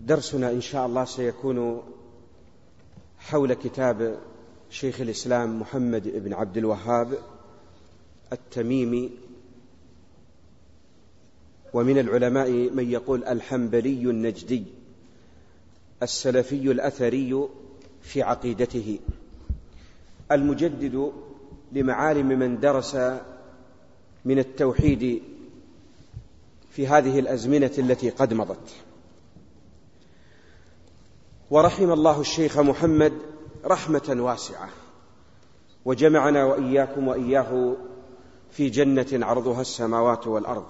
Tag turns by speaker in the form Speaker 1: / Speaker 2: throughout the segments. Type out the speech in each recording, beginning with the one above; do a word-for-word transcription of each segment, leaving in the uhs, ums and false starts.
Speaker 1: درسنا إن شاء الله سيكون حول كتاب شيخ الإسلام محمد بن عبد الوهاب التميمي، ومن العلماء من يقول الحنبلي النجدي السلفي الأثري في عقيدته، المجدد لمعالم من درس من التوحيد في هذه الأزمنة التي قد مضت. ورحم الله الشيخ محمد رحمة واسعة، وجمعنا وإياكم وإياه في جنة عرضها السماوات والأرض.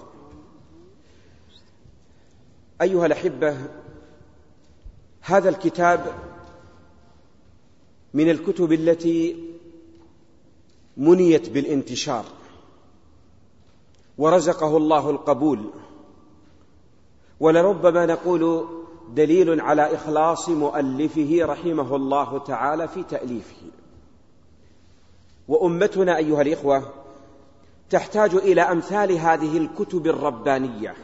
Speaker 1: أيها الأحبة، هذا الكتاب من الكتب التي منيت بالانتشار ورزقه الله القبول، ولربما نقول دليل على إخلاص مؤلفه رحمه الله تعالى في تأليفه. وأمتنا أيها الإخوة تحتاج إلى أمثال هذه الكتب الربانية،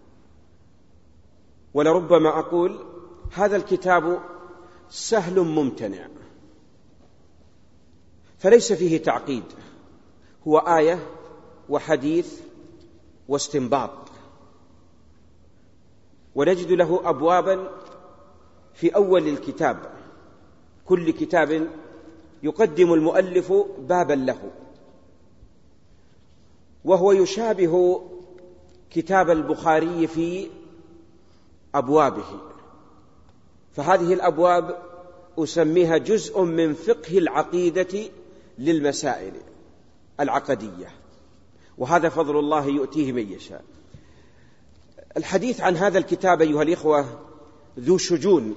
Speaker 1: ولربما أقول هذا الكتاب سهل ممتنع، فليس فيه تعقيد، هو آية وحديث واستنباط، ونجد له أبوابا في أول الكتاب، كل كتاب يقدم المؤلف بابا له، وهو يشابه كتاب البخاري في أبوابه. فهذه الأبواب أسميها جزء من فقه العقيدة للمسائل العقدية، وهذا فضل الله يؤتيه من يشاء. الحديث عن هذا الكتاب أيها الإخوة ذو شجون،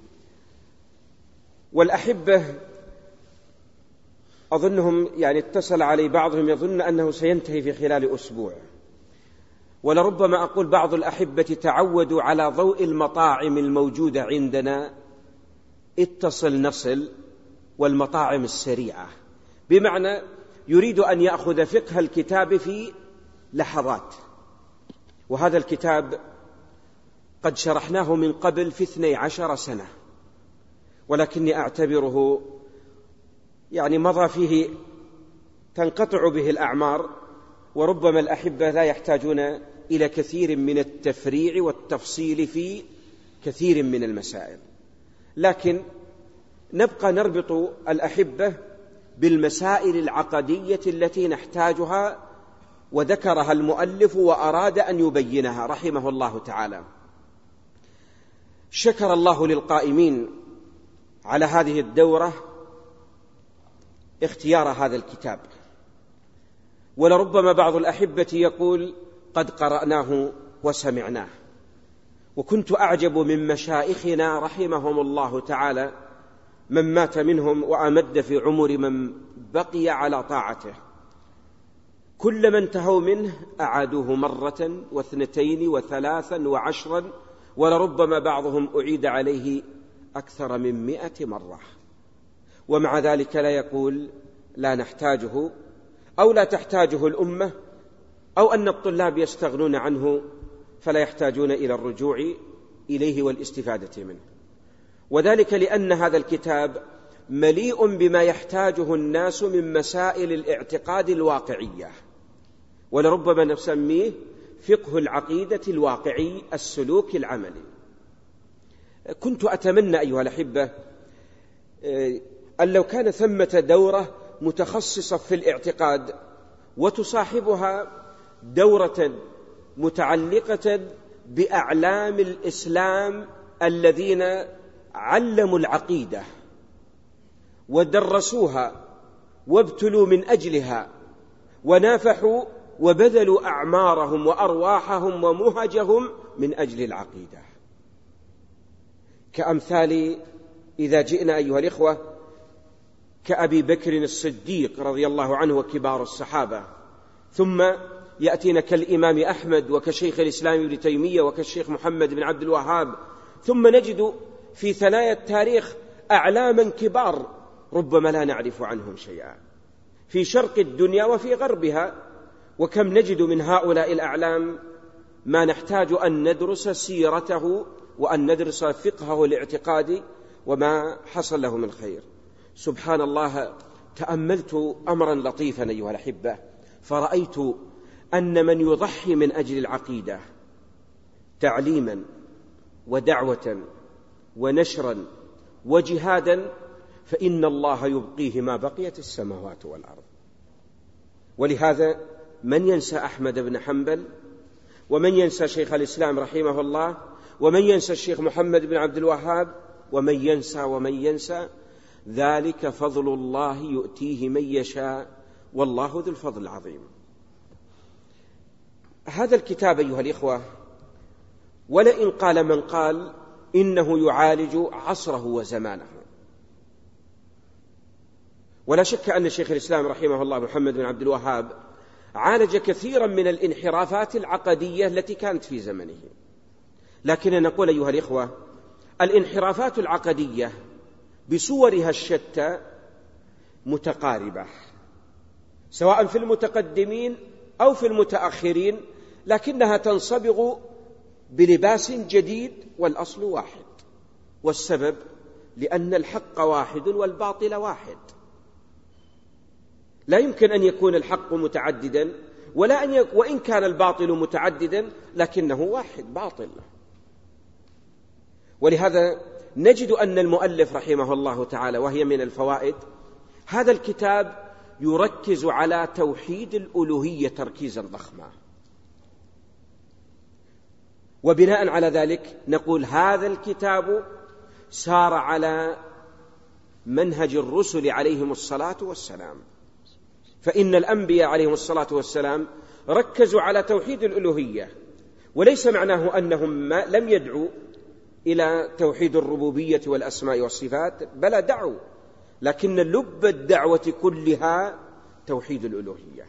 Speaker 1: والأحبة أظنهم يعني اتصل علي بعضهم يظن أنه سينتهي في خلال أسبوع، ولربما أقول بعض الأحبة تعودوا على ضوء المطاعم الموجودة عندنا، اتصل نصل والمطاعم السريعة، بمعنى يريد أن يأخذ فقه الكتاب في لحظات. وهذا الكتاب قد شرحناه من قبل في اثني عشر سنة، ولكني أعتبره يعني مضى فيه تنقطع به الأعمار، وربما الأحبة لا يحتاجون إلى كثير من التفريع والتفصيل في كثير من المسائل، لكن نبقى نربط الأحبة بالمسائل العقدية التي نحتاجها، وذكرها المؤلف وأراد أن يبينها رحمه الله تعالى. شكر الله للقائمين على هذه الدورة اختيار هذا الكتاب، ولربما بعض الأحبة يقول قد قرأناه وسمعناه، وكنت أعجب من مشايخنا رحمهم الله تعالى من مات منهم وأمد في عمر من بقي على طاعته، كلما انتهوا منه أعادوه مرة واثنتين وثلاثا وعشرا، ولربما بعضهم أعيد عليه أكثر من مئة مرة، ومع ذلك لا يقول لا نحتاجه أو لا تحتاجه الأمة، أو أن الطلاب يستغنون عنه فلا يحتاجون إلى الرجوع إليه والاستفادة منه. وذلك لأن هذا الكتاب مليء بما يحتاجه الناس من مسائل الاعتقاد الواقعية، ولربما نسميه فقه العقيدة الواقعي السلوك العملي. كنت أتمنى أيها الأحبة أن لو كان ثمة دورة متخصصة في الاعتقاد وتصاحبها دورة متعلقة بأعلام الإسلام الذين علموا العقيدة ودرسوها وابتلوا من أجلها ونافحوا وبذلوا أعمارهم وأرواحهم ومهجهم من أجل العقيدة، كأمثال إذا جئنا أيها الإخوة كأبي بكر الصديق رضي الله عنه وكبار الصحابة، ثم يأتينا كالإمام أحمد وكشيخ الإسلام ابن تيمية وكالشيخ محمد بن عبد الوهاب، ثم نجد في ثنايا التاريخ أعلاما كبار ربما لا نعرف عنهم شيئا في شرق الدنيا وفي غربها، وكم نجد من هؤلاء الأعلام ما نحتاج أن ندرس سيرته وأن ندرس فقهه الاعتقادي وما حصل له من خير. سبحان الله، تأملت أمرا لطيفا أيها الأحبة، فرأيت أن من يضحي من أجل العقيدة تعليما ودعوة ونشرا وجهادا فإن الله يبقيه ما بقيت السماوات والأرض. ولهذا من ينسى أحمد بن حنبل، ومن ينسى شيخ الإسلام رحمه الله، ومن ينسى الشيخ محمد بن عبد الوهاب، ومن ينسى ومن ينسى، ذلك فضل الله يؤتيه من يشاء والله ذو الفضل العظيم. هذا الكتاب أيها الإخوة، ولئن قال من قال إنه يعالج عصره وزمانه، ولا شك أن شيخ الإسلام رحمه الله محمد بن عبد الوهاب عالج كثيرا من الانحرافات العقدية التي كانت في زمنه، لكن نقول أيها الإخوة الانحرافات العقدية بصورها الشتى متقاربة، سواء في المتقدمين أو في المتأخرين، لكنها تنصبغ بلباس جديد والأصل واحد. والسبب لأن الحق واحد والباطل واحد، لا يمكن أن يكون الحق متعددا، ولا أن يك... وإن كان الباطل متعددا لكنه واحد باطل. ولهذا نجد أن المؤلف رحمه الله تعالى، وهي من الفوائد، هذا الكتاب يركز على توحيد الألوهية تركيزا ضخما، وبناء على ذلك نقول هذا الكتاب سار على منهج الرسل عليهم الصلاة والسلام، فإن الأنبياء عليهم الصلاة والسلام ركزوا على توحيد الألوهية، وليس معناه أنهم لم يدعوا إلى توحيد الربوبية والأسماء والصفات، بل دعوا، لكن لب الدعوة كلها توحيد الألوهية.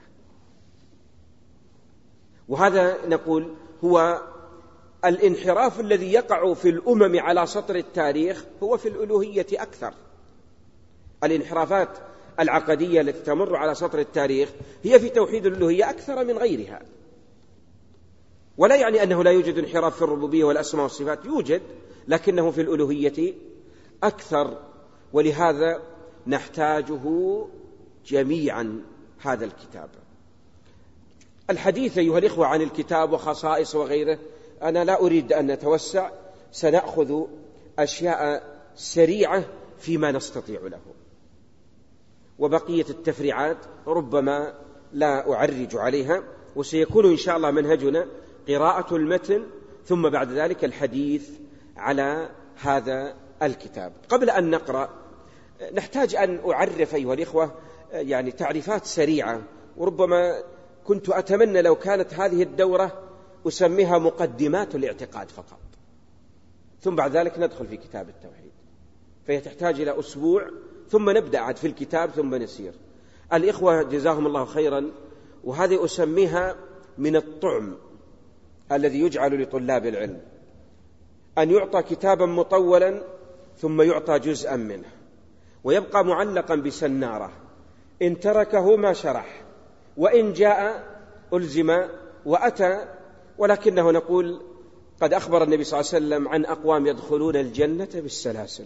Speaker 1: وهذا نقول هو الانحراف الذي يقع في الأمم على سطر التاريخ هو في الألوهية أكثر. الانحرافات العقدية التي تمر على سطر التاريخ هي في توحيد الألوهية أكثر من غيرها، ولا يعني أنه لا يوجد انحراف في الربوبية والأسماء والصفات، يوجد، لكنه في الألوهية أكثر. ولهذا نحتاجه جميعا هذا الكتاب. الحديث أيها الإخوة عن الكتاب وخصائص وغيره أنا لا أريد أن نتوسع، سنأخذ أشياء سريعة فيما نستطيع له، وبقية التفريعات ربما لا أعرج عليها، وسيكون إن شاء الله منهجنا قراءة المتن ثم بعد ذلك الحديث على هذا الكتاب. قبل أن نقرأ نحتاج أن أعرف أيها الإخوة يعني تعريفات سريعة، وربما كنت أتمنى لو كانت هذه الدورة أسميها مقدمات الاعتقاد فقط، ثم بعد ذلك ندخل في كتاب التوحيد، فهي تحتاج إلى أسبوع ثم نبدأ عاد في الكتاب ثم نسير. الإخوة جزاهم الله خيرا، وهذه أسميها من الطعم الذي يجعل لطلاب العلم، أن يعطى كتابا مطولا ثم يعطى جزءا منه ويبقى معلقا بسنارة، إن تركه ما شرح، وإن جاء ألزم وأتى. ولكنه نقول قد أخبر النبي صلى الله عليه وسلم عن أقوام يدخلون الجنة بالسلاسل،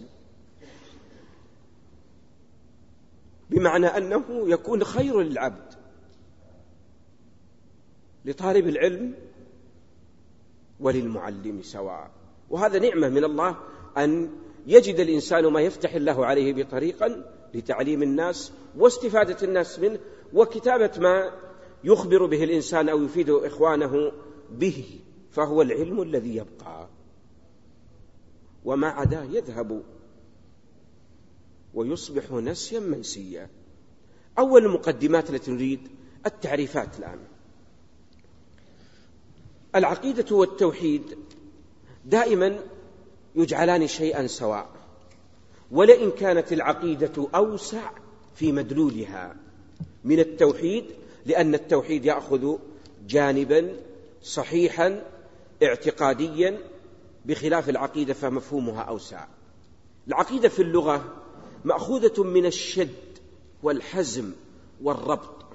Speaker 1: بمعنى أنه يكون خير للعبد، لطالب العلم وللمعلم سواء. وهذا نعمة من الله أن يجد الإنسان ما يفتح الله عليه بطريقا لتعليم الناس واستفادة الناس منه، وكتابة ما يخبر به الإنسان أو يفيد إخوانه به، فهو العلم الذي يبقى، وما عداه يذهب ويصبح نسيا منسيا. أول المقدمات التي نريد التعريفات الآن. العقيدة والتوحيد دائما يجعلان شيئا سواء، ولئن كانت العقيدة أوسع في مدلولها من التوحيد، لأن التوحيد يأخذ جانبا صحيحا اعتقاديا بخلاف العقيدة فمفهومها أوسع. العقيدة في اللغة مأخوذة من الشد والحزم والربط،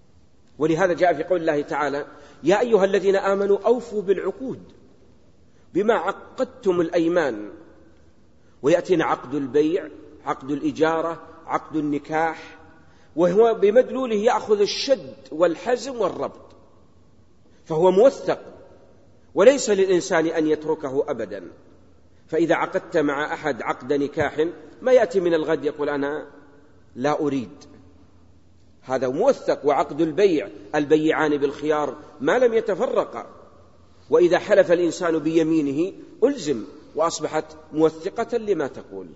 Speaker 1: ولهذا جاء في قول الله تعالى: يا أيها الذين آمنوا أوفوا بالعقود، بما عقدتم الأيمان، ويأتينا عقد البيع، عقد الإجارة، عقد النكاح، وهو بمدلوله يأخذ الشد والحزم والربط، فهو موثق وليس للإنسان أن يتركه أبدا. فإذا عقدت مع أحد عقد نكاح ما يأتي من الغد يقول أنا لا أريد، هذا موثق. وعقد البيع البيعان بالخيار ما لم يتفرقا، وإذا حلف الإنسان بيمينه ألزم وأصبحت موثقة لما تقول.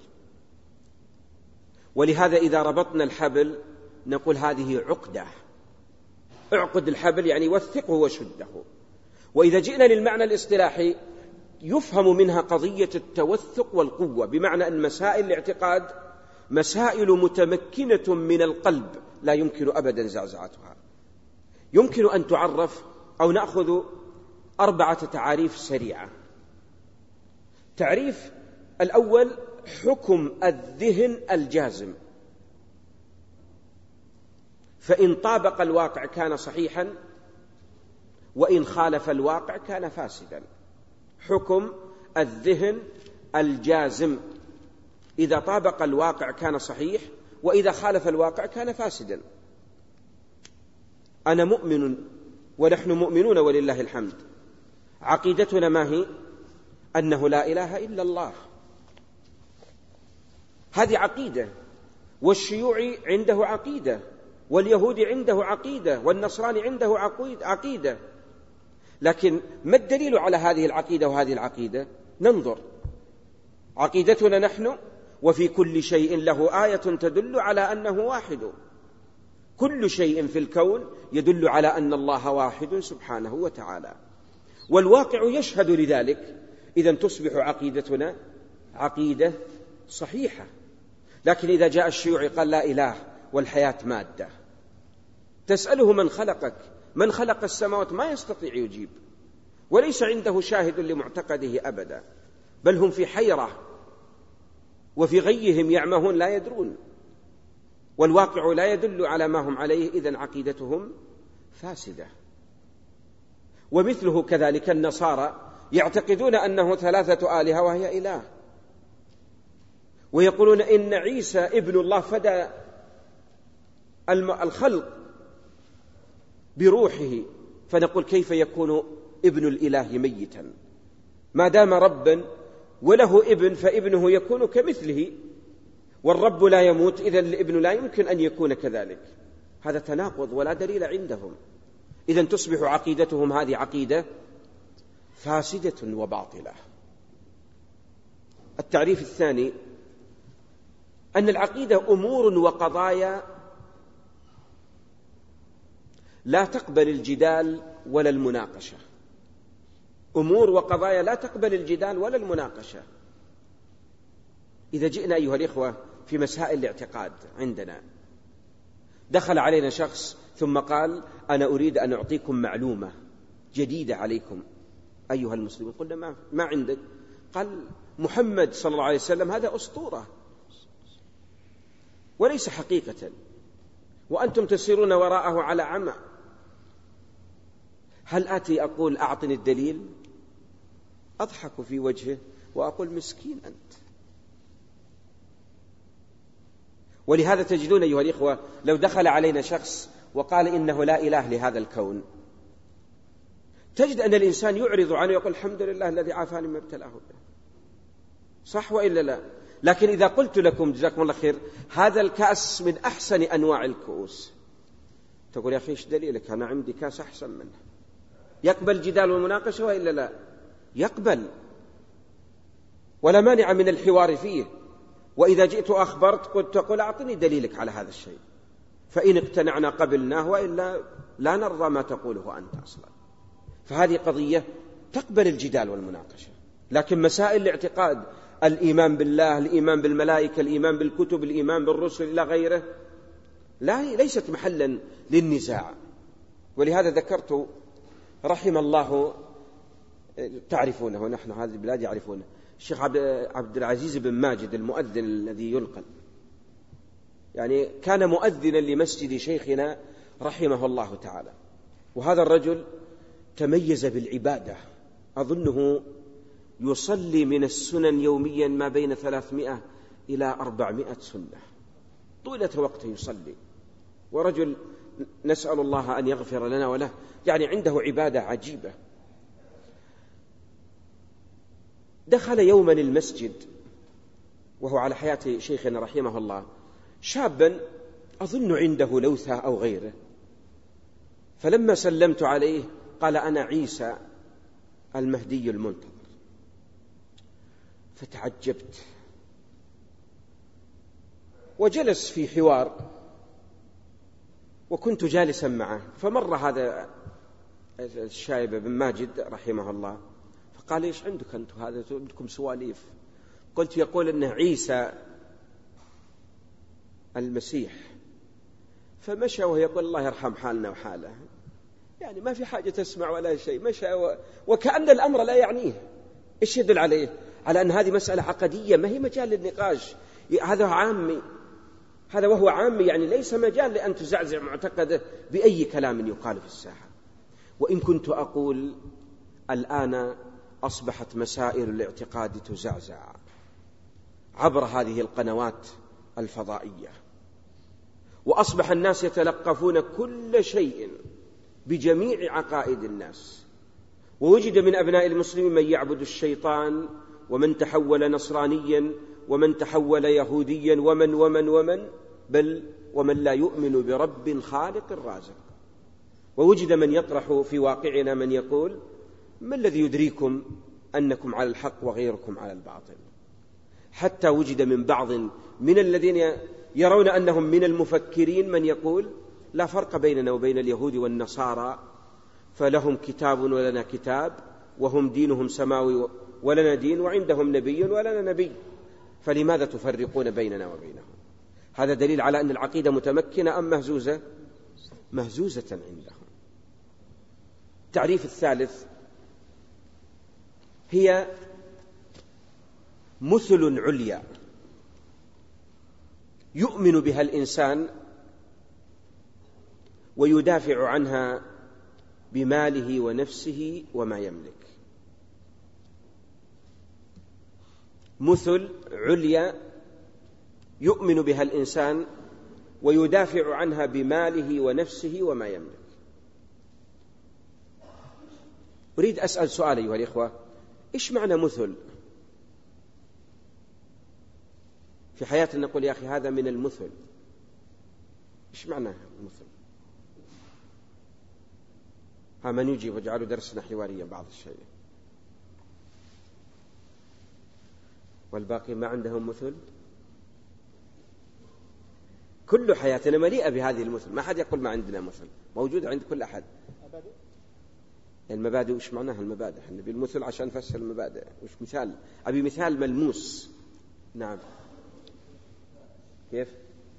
Speaker 1: ولهذا إذا ربطنا الحبل نقول هذه عقدة، اعقد الحبل يعني وثقه وشده. وإذا جئنا للمعنى الاصطلاحي يفهم منها قضية التوثق والقوة، بمعنى أن مسائل الاعتقاد مسائل متمكنة من القلب لا يمكن أبدا زعزعتها. يمكن أن تعرف أو نأخذ أربعة تعاريف سريعة. تعريف الأول حكم الذهن الجازم، فإن طابق الواقع كان صحيحا، وإن خالف الواقع كان فاسدا. حكم الذهن الجازم، إذا طابق الواقع كان صحيح، وإذا خالف الواقع كان فاسدا. أنا مؤمن ونحن مؤمنون ولله الحمد، عقيدتنا ما هي؟ أنه لا إله إلا الله، هذه عقيدة. والشيوعي عنده عقيدة، واليهودي عنده عقيدة، والنصراني عنده عقيدة. لكن ما الدليل على هذه العقيدة وهذه العقيدة؟ ننظر عقيدتنا نحن: وفي كل شيء له آية تدل على أنه واحد. كل شيء في الكون يدل على أن الله واحد سبحانه وتعالى، والواقع يشهد لذلك. إذن تصبح عقيدتنا عقيدة صحيحة. لكن إذا جاء الشيوعي قال لا إله والحياة مادة، تسأله من خلقك، من خلق السماوات، ما يستطيع يجيب، وليس عنده شاهد لمعتقده أبدا، بل هم في حيرة وفي غيهم يعمهون لا يدرون، والواقع لا يدل على ما هم عليه. إذن عقيدتهم فاسدة. ومثله كذلك النصارى يعتقدون أنه ثلاثة آلهة وهي إله، ويقولون إن عيسى ابن الله فدى الخلق بروحه. فنقول كيف يكون ابن الإله ميتا؟ ما دام ربا وله ابن فابنه يكون كمثله، والرب لا يموت، إذن الابن لا يمكن أن يكون كذلك. هذا تناقض ولا دليل عندهم. إذن تصبح عقيدتهم هذه عقيدة فاسدة وباطلة. التعريف الثاني أن العقيدة أمور وقضايا لا تقبل الجدال ولا المناقشة. أمور وقضايا لا تقبل الجدال ولا المناقشة. إذا جئنا أيها الإخوة في مسائل الاعتقاد عندنا، دخل علينا شخص ثم قال أنا أريد أن أعطيكم معلومة جديدة عليكم أيها المسلمين. قلنا ما, ما عندك؟ قال محمد صلى الله عليه وسلم هذا أسطورة وليس حقيقة، وأنتم تسيرون وراءه على عمى. هل آتي أقول أعطني الدليل؟ أضحك في وجهه وأقول مسكين أنت. ولهذا تجدون أيها الإخوة لو دخل علينا شخص وقال إنه لا إله لهذا الكون، تجد أن الإنسان يعرض عنه ويقول الحمد لله الذي عافاني ما ابتلاه به. صح وإلا لا؟ لكن إذا قلت لكم جزاكم الله خير هذا الكأس من أحسن أنواع الكؤوس، تقول يا أخي إيش دليلك؟ أنا عندي كأس أحسن منه. يقبل جدال والمناقشة وإلا لا؟ يقبل، ولا مانع من الحوار فيه. وإذا جئت أخبرت قلت تقول أعطني دليلك على هذا الشيء، فإن اقتنعنا قبلناه، وإلا لا نرضى ما تقوله أنت أصلا. فهذه قضية تقبل الجدال والمناقشة. لكن مسائل الاعتقاد، الإيمان بالله، الإيمان بالملائكة، الإيمان بالكتب، الإيمان بالرسل إلى غيره، لا ليست محلا للنزاع. ولهذا ذكرت رحم الله، تعرفونه نحن هذه البلاد يعرفونه، الشيخ عبد العزيز بن ماجد المؤذن الذي ينقل، يعني كان مؤذنا لمسجد شيخنا رحمه الله تعالى. وهذا الرجل تميز بالعبادة، أظنه يصلي من السنن يوميا ما بين ثلاثمائة إلى أربعمائة سنة طولة وقته يصلي، ورجل نسأل الله أن يغفر لنا وله، يعني عنده عبادة عجيبة. دخل يوما المسجد وهو على حياة شيخنا رحمه الله شابا أظن عنده لوثة أو غيره، فلما سلمت عليه قال أنا عيسى المهدي المنتظر، فتعجبت وجلس في حوار وكنت جالسا معه، فمر هذا الشايب بن ماجد رحمه الله فقال إيش عندك أنتم هذا عندكم سواليف؟ قلت يقول إنه عيسى المسيح، فمشى وهو يقول الله يرحم حالنا وحاله، يعني ما في حاجة تسمع ولا شيء، مشى و... وكأن الأمر لا يعنيه. إيش يدل عليه؟ على أن هذه مسألة عقدية ما هي مجال للنقاش، هذا عامي، هذا وهو عامي، يعني ليس مجال لأن تزعزع معتقده بأي كلام يقال في الساحة. وإن كنت أقول الآن أصبحت مسائل الاعتقاد تزعزع عبر هذه القنوات الفضائية، وأصبح الناس يتلقفون كل شيء بجميع عقائد الناس، ووجد من أبناء المسلمين من يعبد الشيطان، ومن تحول نصرانيا، ومن تحول يهوديا، ومن ومن ومن بل ومن لا يؤمن برب خالق رازق. ووجد من يطرح في واقعنا من يقول ما الذي يدريكم أنكم على الحق وغيركم على الباطل. حتى وجد من بعض من الذين يرون أنهم من المفكرين من يقول لا فرق بيننا وبين اليهود والنصارى، فلهم كتاب ولنا كتاب، وهم دينهم سماوي ولنا دين، وعندهم نبي ولنا نبي، فلماذا تفرقون بيننا وبينهم؟ هذا دليل على أن العقيدة متمكنة أم مهزوزة؟ مهزوزة عندهم. التعريف الثالث هي مثل عليا يؤمن بها الإنسان ويدافع عنها بماله ونفسه وما يملك. مثل عليا يؤمن بها الإنسان ويدافع عنها بماله ونفسه وما يملك. أريد أسأل سؤال أيها الإخوة، إيش معنى مثل؟ في حياتنا نقول يا أخي هذا من المثل، إيش معنى المثل؟ ها من يجيب وجعلوا درسنا حواريا بعض الشيء، والباقي ما عندهم مثل. كل حياتنا مليئة بهذه المثل، ما حد يقول ما عندنا مثل، موجود عند كل أحد. المبادئ وش معناها المبادئ؟ احنا بالمثل عشان نفسر المبادئ، وش مثال؟ أبي مثال ملموس. نعم كيف؟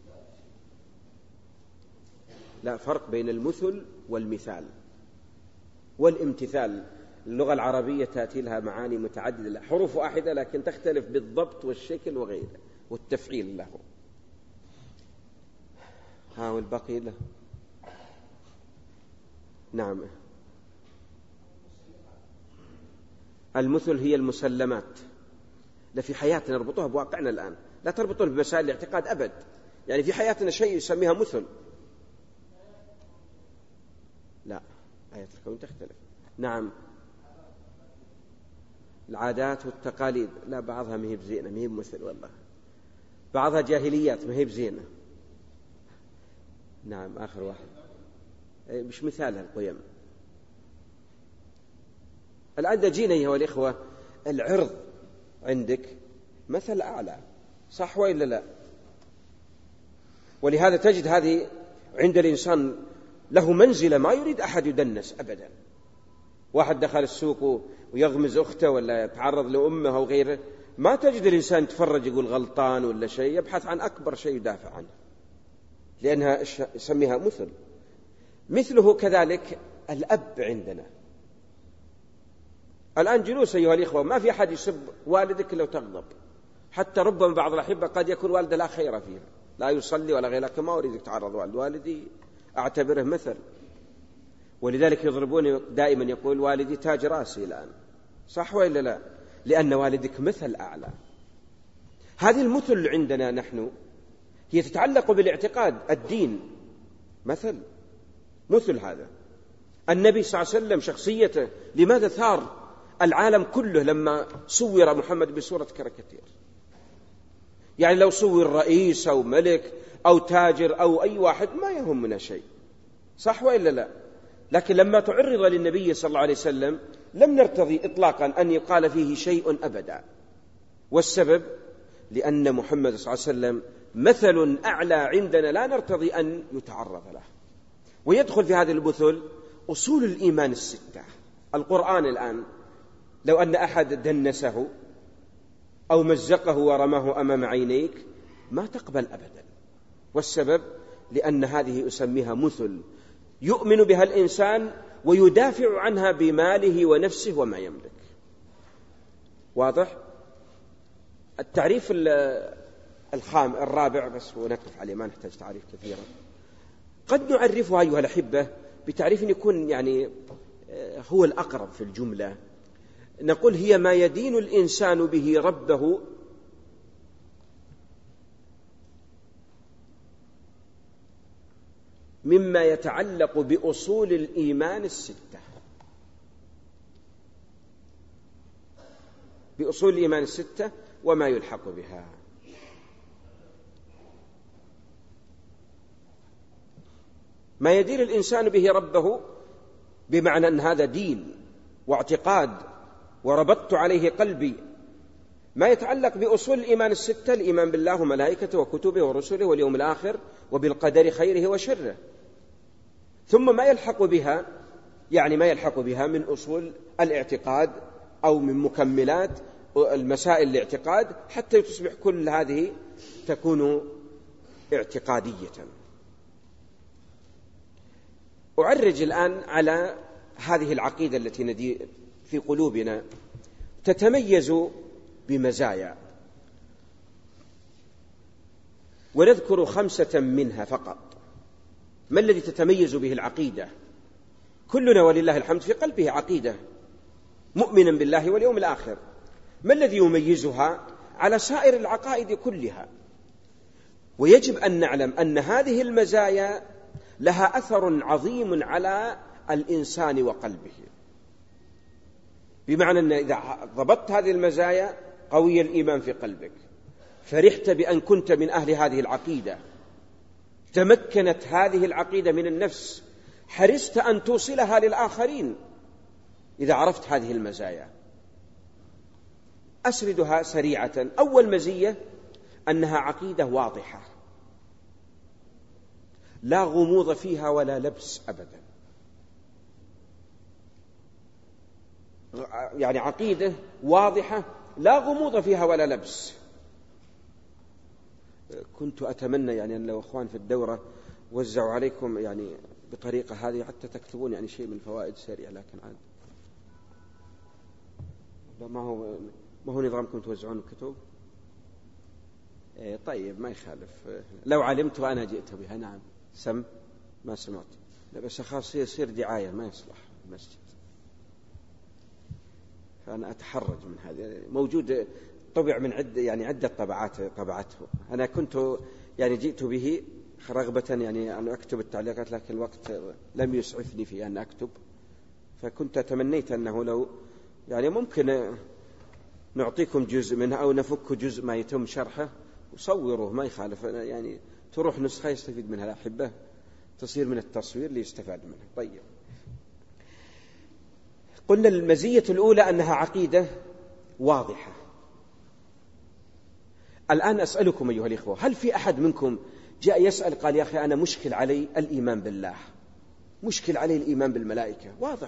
Speaker 1: لا فرق بين المثل والمثال والامتثال. اللغة العربية تأتي لها معاني متعددة، حروف واحدة لكن تختلف بالضبط والشكل وغيره والتفعيل له. ها والباقي له. نعم المثل هي المسلمات لا في حياتنا نربطها بواقعنا الآن، لا تربطها بمسائل الاعتقاد أبد. يعني في حياتنا شيء يسميها مثل، لا آية الكون تختلف. نعم العادات والتقاليد لا بعضها مهي بزينة، مهي بمثل والله، بعضها جاهليات مهي بزينة. نعم آخر واحد مش مثالها القيم. الآن جينا أيها الإخوة، العرض عندك مثل أعلى، صح وإلا لا؟ ولهذا تجد هذه عند الإنسان له منزلة ما يريد أحد يدنس أبدا. واحد دخل السوق ويغمز أخته ولا يتعرض لأمه أو غيره، ما تجد الإنسان تفرج يقول غلطان ولا شيء، يبحث عن أكبر شيء يدافع عنه، لأنها يسميها مثل. مثله كذلك الأب عندنا الآن جلوس أيها الإخوة، ما في أحد يسب والدك لو تغضب، حتى ربما بعض الأحبة قد يكون والده لا خير فيه، لا يصلي ولا غير، لكن ما أريدك تعرض والد والدي أعتبره مثل. ولذلك يضربوني دائما، يقول والدي تاج راسي الآن، صح وإلا لا؟ لأن والدك مثل أعلى. هذه المثل عندنا نحن هي تتعلق بالاعتقاد، الدين مثل مثل هذا. النبي صلى الله عليه وسلم شخصيته لماذا ثار العالم كله لما صور محمد بصورة كاريكاتير؟ يعني لو صور رئيس أو ملك أو تاجر أو أي واحد ما يهمنا شيء، صح وإلا لا؟ لكن لما تعرض للنبي صلى الله عليه وسلم لم نرتضي إطلاقا أن يقال فيه شيء أبدا. والسبب لأن محمد صلى الله عليه وسلم مثل أعلى عندنا لا نرتضي أن يتعرض له. ويدخل في هذه المثل أصول الإيمان الستة. القرآن الآن لو أن أحد دنسه أو مزقه ورماه أمام عينيك ما تقبل أبدا. والسبب لأن هذه أسميها مثل يؤمن بها الإنسان ويدافع عنها بماله ونفسه وما يملك. واضح؟ التعريف الخام الرابع بس ونقف عليه، ما نحتاج تعريف كثيرا. قد نعرفها أيها الأحبة بتعريف يكون يعني هو الأقرب في الجملة. نقول هي ما يدين الإنسان به ربه مما يتعلق بأصول الإيمان الستة. بأصول الإيمان الستة وما يلحق بها. ما يدين الإنسان به ربه بمعنى أن هذا دين واعتقاد وربطت عليه قلبي. ما يتعلق بأصول الإيمان الستة، الإيمان بالله وملائكته وكتبه ورسله واليوم الآخر وبالقدر خيره وشره. ثم ما يلحق بها، يعني ما يلحق بها من أصول الاعتقاد أو من مكملات المسائل الاعتقاد حتى تصبح كل هذه تكون اعتقادية. أعرج الآن على هذه العقيدة التي ندي في قلوبنا، تتميز بمزايا، ونذكر خمسة منها فقط. ما الذي تتميز به العقيدة؟ كلنا ولله الحمد في قلبه عقيدة، مؤمنا بالله واليوم الآخر. ما الذي يميزها على سائر العقائد كلها؟ ويجب أن نعلم أن هذه المزايا لها أثر عظيم على الإنسان وقلبه، بمعنى أن إذا ضبطت هذه المزايا قوي الإيمان في قلبك، فرحت بأن كنت من أهل هذه العقيدة، تمكنت هذه العقيدة من النفس، حرصت أن توصلها للآخرين إذا عرفت هذه المزايا. أسردها سريعة. أول مزية أنها عقيدة واضحة لا غموض فيها ولا لبس أبدا. يعني عقيدة واضحة لا غموض فيها ولا لبس. كنت أتمنى يعني أن لو أخوان في الدورة وزعوا عليكم يعني بطريقة هذه حتى تكتبون يعني شيء من فوائد سريعة، لكن عاد ما هو ما هو نظامكم توزعون الكتب. إيه طيب ما يخالف، لو علمت وأنا جئت بها. نعم سم ما سمعت، لا بس خاص يصير دعاية ما يصلح المسجد، فأنا أتحرج من هذا. موجود طبع من عدة يعني عدة طبعات طبعته. أنا كنت يعني جئت به رغبة يعني أن أكتب التعليقات، لكن الوقت لم يسعفني في أن أكتب، فكنت تمنيت أنه لو يعني ممكن نعطيكم جزء منها أو نفك جزء ما يتم شرحه وصوروه ما يخالف، يعني تروح نسخة يستفيد منها الأحبة، تصير من التصوير ليستفاد منها. طيب، قلنا المزية الأولى أنها عقيدة واضحة. الآن أسألكم أيها الإخوة، هل في أحد منكم جاء يسأل قال يا أخي أنا مشكل علي الإيمان بالله، مشكل علي الإيمان بالملائكة؟ واضح،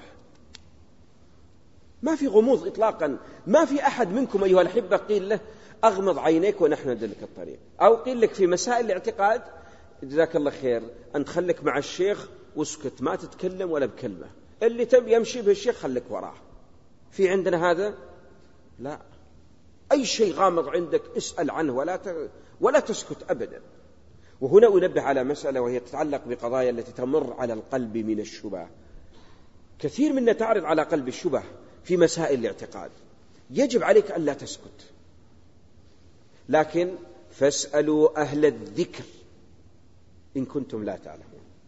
Speaker 1: ما في غموض إطلاقا. ما في أحد منكم أيها الأحبة قيل له أغمض عينيك ونحن ندلك الطريق، أو قيل لك في مسائل الاعتقاد جزاك الله خير أن تخلك مع الشيخ واسكت ما تتكلم ولا بكلمة، اللي تبي يمشي به الشيخ خلك وراه. في عندنا هذا؟ لا، أي شيء غامض عندك اسأل عنه ولا ولا تسكت أبدا. وهنا أنبه على مسألة وهي تتعلق بقضايا التي تمر على القلب من الشبه. كثير منا تعرض على قلب الشبه في مسائل الاعتقاد، يجب عليك أن لا تسكت، لكن فاسألوا أهل الذكر إن كنتم لا تعلمون.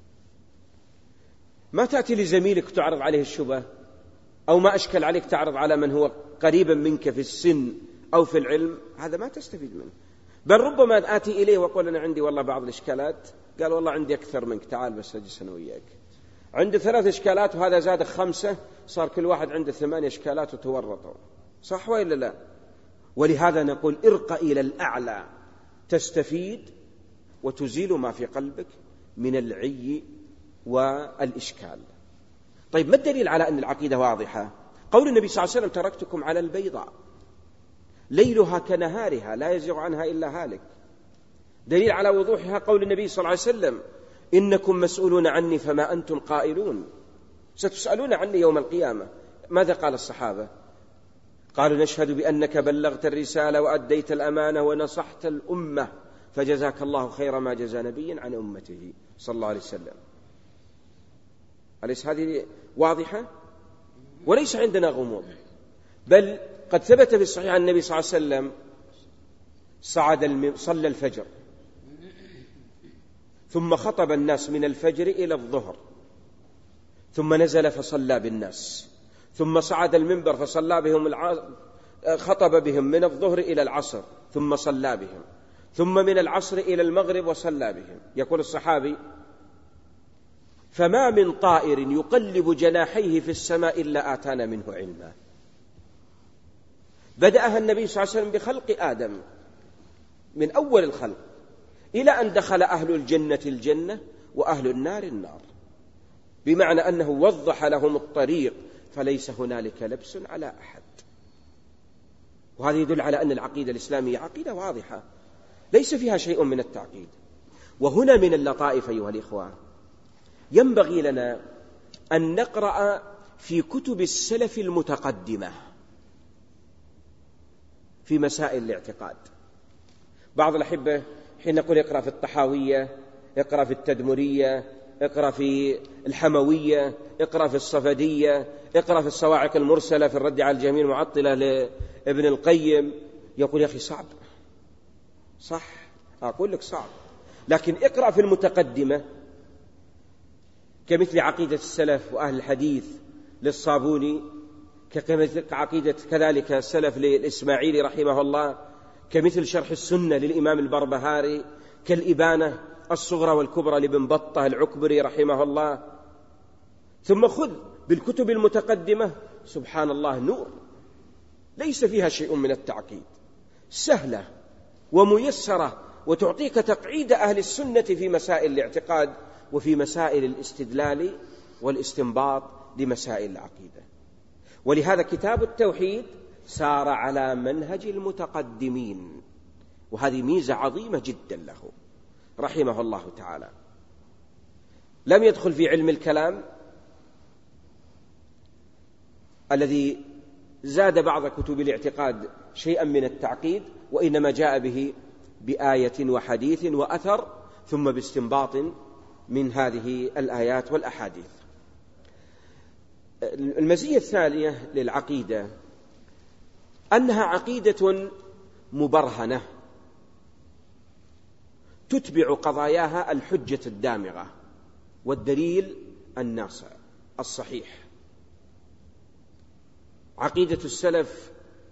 Speaker 1: ما تأتي لزميلك تعرض عليه الشبهة، أو ما أشكل عليك تعرض على من هو قريبا منك في السن أو في العلم، هذا ما تستفيد منه. بل ربما آتي إليه وأقول أنا عندي والله بعض الإشكالات، قال والله عندي أكثر منك، تعال بس أجلس أنا وياك. عنده ثلاث إشكالات وهذا زاد خمسة، صار كل واحد عنده ثمانية إشكالات وتورطوا، صح وإلا لا؟ ولهذا نقول ارق إلى الأعلى تستفيد وتزيل ما في قلبك من العي والإشكال. طيب ما الدليل على أن العقيدة واضحة؟ قول النبي صلى الله عليه وسلم تركتكم على البيضاء ليلها كنهارها لا يزيغ عنها إلا هالك. دليل على وضوحها قول النبي صلى الله عليه وسلم إنكم مسؤولون عني فما أنتم قائلون، ستسألون عني يوم القيامة. ماذا قال الصحابة؟ قالوا نشهد بأنك بلغت الرسالة وأديت الأمانة ونصحت الأمة فجزاك الله خير ما جزى نبي عن أمته صلى الله عليه وسلم. أليس هذه واضحة؟ وليس عندنا غموض، بل قد ثبت في الصحيح عن النبي صلى الله عليه وسلم صعد الم... صلى الفجر ثم خطب الناس من الفجر إلى الظهر، ثم نزل فصلى بالناس، ثم صعد المنبر فصلى بهم الع... خطب بهم من الظهر إلى العصر ثم صلى بهم، ثم من العصر إلى المغرب وصلى بهم. يقول الصحابي فما من طائر يقلب جناحيه في السماء إلا آتانا منه علما. بدأها النبي صلى الله عليه وسلم بخلق آدم من أول الخلق إلى أن دخل أهل الجنة الجنة وأهل النار النار، بمعنى أنه وضح لهم الطريق فليس هنالك لبس على أحد. وهذا يدل على أن العقيدة الإسلامية عقيدة واضحة ليس فيها شيء من التعقيد. وهنا من اللطائف أيها الإخوة ينبغي لنا أن نقرأ في كتب السلف المتقدمة في مسائل الاعتقاد. بعض الأحبة حين نقول اقرأ في الطحاوية، اقرأ في التدمرية، اقرأ في الحموية، اقرأ في الصفدية، اقرأ في الصواعق المرسلة في الرد على الجميع المعطلة لابن القيم، يقول يا أخي صعب. صح، أقول لك صعب، لكن اقرأ في المتقدمة كمثل عقيدة السلف وأهل الحديث للصابوني، كمثل عقيدة كذلك السلف للإسماعيلي رحمه الله، كمثل شرح السنة للإمام البربهاري، كالإبانة الصغرى والكبرى لابن بطة العكبري رحمه الله. ثم خذ بالكتب المتقدمة سبحان الله نور ليس فيها شيء من التعقيد، سهلة وميسرة، وتعطيك تقعيد أهل السنة في مسائل الاعتقاد وفي مسائل الاستدلال والاستنباط لمسائل العقيدة. ولهذا كتاب التوحيد سار على منهج المتقدمين، وهذه ميزة عظيمة جدا له رحمه الله تعالى. لم يدخل في علم الكلام الذي زاد بعض كتب الاعتقاد شيئا من التعقيد، وإنما جاء به بآية وحديث وأثر ثم باستنباط من هذه الآيات والأحاديث. المزية الثانية للعقيدة أنها عقيدة مبرهنة تتبع قضاياها الحجة الدامغة والدليل الناصع الصحيح. عقيدة السلف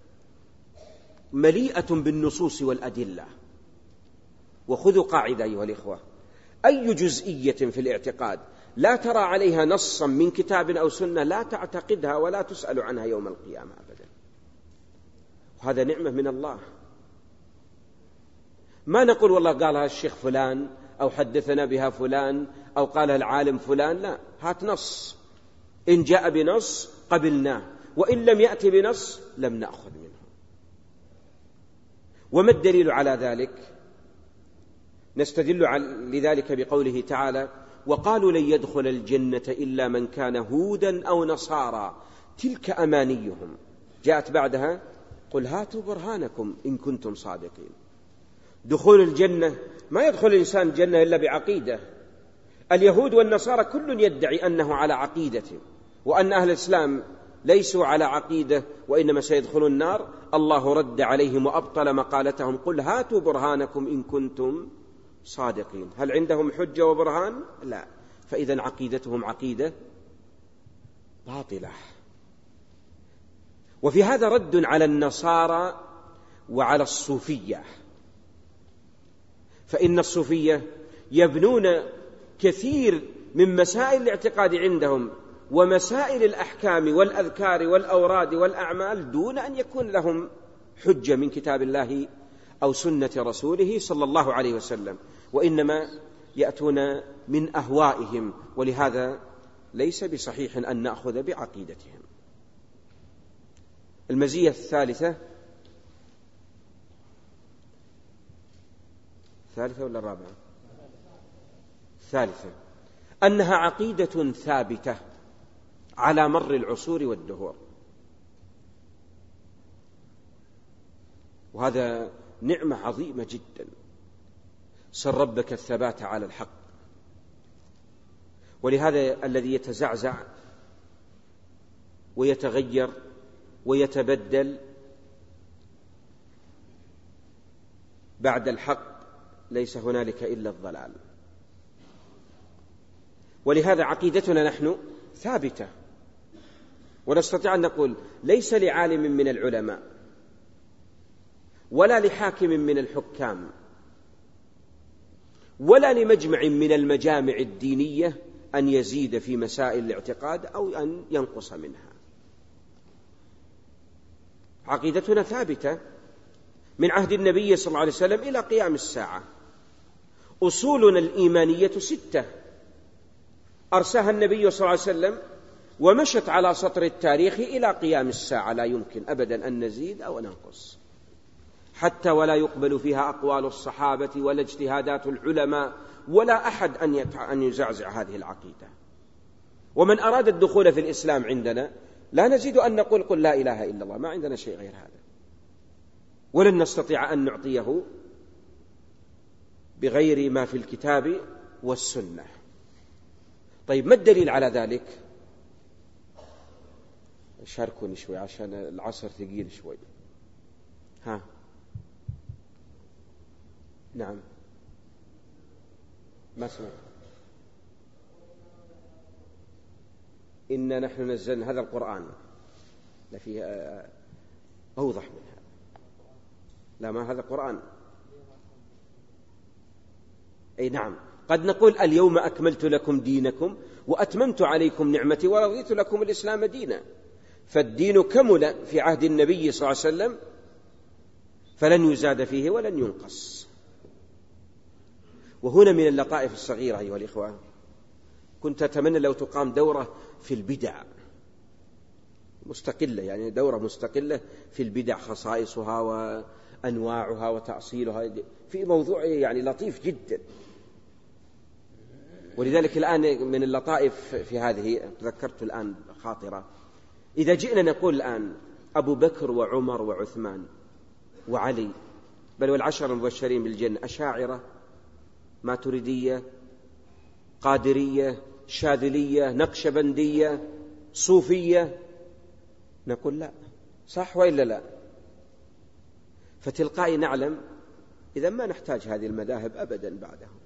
Speaker 1: مليئة بالنصوص والأدلة. وخذوا قاعدة أيها الإخوة، أي جزئية في الاعتقاد لا ترى عليها نصا من كتاب أو سنة لا تعتقدها ولا تسأل عنها يوم القيامة أبدا. وهذا نعمة من الله. ما نقول والله قالها الشيخ فلان أو حدثنا بها فلان أو قالها العالم فلان، لا، هات نص، إن جاء بنص قبلناه، وإن لم يأتي بنص لم نأخذ منه. وما الدليل على ذلك؟ نستدل لذلك بقوله تعالى وقالوا لن يدخل الجنة إلا من كان هودا أو نصارى تلك أمانيهم. جاءت بعدها قل هاتوا برهانكم إن كنتم صادقين. دخول الجنة ما يدخل الإنسان الجنة إلا بعقيدة. اليهود والنصارى كل يدعي أنه على عقيدة، وأن أهل الإسلام ليسوا على عقيدة وإنما سيدخلون النار، الله رد عليهم وأبطل مقالتهم: قل هاتوا برهانكم إن كنتم صادقين. هل عندهم حجة وبرهان؟ لا. فإذا عقيدتهم عقيدة باطلة. وفي هذا رد على النصارى وعلى الصوفية، فإن الصوفية يبنون كثير من مسائل الاعتقاد عندهم ومسائل الأحكام والأذكار والأوراد والأعمال دون أن يكون لهم حجة من كتاب الله أو سنة رسوله صلى الله عليه وسلم، وإنما يأتون من أهوائهم، ولهذا ليس بصحيح أن نأخذ بعقيدتهم. المزية الثالثة ثالثة ولا الرابعة؟ ثالثة، أنها عقيدة ثابتة على مر العصور والدهور، وهذا نعمة عظيمة جدا. سر ربك الثبات على الحق. ولهذا الذي يتزعزع ويتغير ويتبدل بعد الحق ليس هنالك إلا الضلال. ولهذا عقيدتنا نحن ثابتة، ونستطيع أن نقول ليس لعالم من العلماء ولا لحاكم من الحكام ولا لمجمع من المجامع الدينية أن يزيد في مسائل الاعتقاد أو أن ينقص منها. عقيدتنا ثابتة من عهد النبي صلى الله عليه وسلم إلى قيام الساعة. أصولنا الإيمانية ستة أرساها النبي صلى الله عليه وسلم ومشت على سطر التاريخ إلى قيام الساعة، لا يمكن أبدا أن نزيد أو ننقص، حتى ولا يقبل فيها أقوال الصحابة ولا اجتهادات العلماء ولا أحد أن يزعزع هذه العقيدة. ومن أراد الدخول في الإسلام عندنا لا نزيد أن نقول قل لا إله إلا الله، ما عندنا شيء غير هذا، ولن نستطيع أن نعطيه بغير ما في الكتاب والسنة. طيب ما الدليل على ذلك؟ شاركوني شوي عشان العصر ثقيل شوي. ها نعم ما سمعت. إنا نحن نزلنا هذا القرآن، لا فيه أوضح من هذا. لا ما هذا القرآن. أي نعم، قد نقول اليوم أكملت لكم دينكم وأتممت عليكم نعمتي ورضيت لكم الإسلام دينا، فالدين كمل في عهد النبي صلى الله عليه وسلم فلن يزاد فيه ولن ينقص. وهنا من اللطائف الصغيرة أيها الإخوة، كنت أتمنى لو تقام دورة في البدع مستقلة، يعني دورة مستقلة في البدع، خصائصها وأنواعها وتأصيلها، في موضوع يعني لطيف جدا. ولذلك الآن من اللطائف في هذه تذكرت الآن خاطرة، إذا جئنا نقول الآن أبو بكر وعمر وعثمان وعلي بل والعشر المبشرين بالجنة أشاعرة، ماتريدية، قادرية، شاذلية، نقشبندية، صوفية، نقول لا، صح وإلا لا؟ فتلقائي نعلم إذا ما نحتاج هذه المذاهب أبدا بعدهم،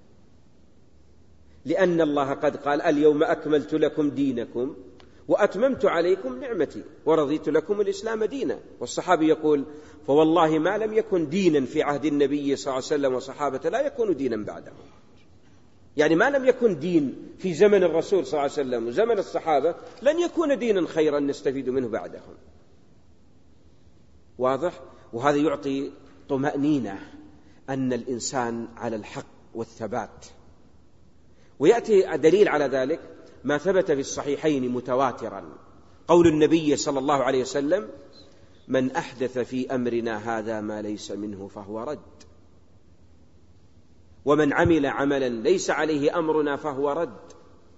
Speaker 1: لأن الله قد قال اليوم أكملت لكم دينكم وأتممت عليكم نعمتي ورضيت لكم الإسلام دينا. والصحابي يقول فوالله ما لم يكن دينا في عهد النبي صلى الله عليه وسلم وصحابته لا يكون دينا بعده، يعني ما لم يكن دين في زمن الرسول صلى الله عليه وسلم وزمن الصحابة لن يكون دينا خيرا نستفيد منه بعدهم. واضح؟ وهذا يعطي طمأنينة أن الإنسان على الحق والثبات. ويأتي دليل على ذلك ما ثبت في الصحيحين متواترا، قول النبي صلى الله عليه وسلم من أحدث في أمرنا هذا ما ليس منه فهو رد، ومن عمل عملا ليس عليه أمرنا فهو رد.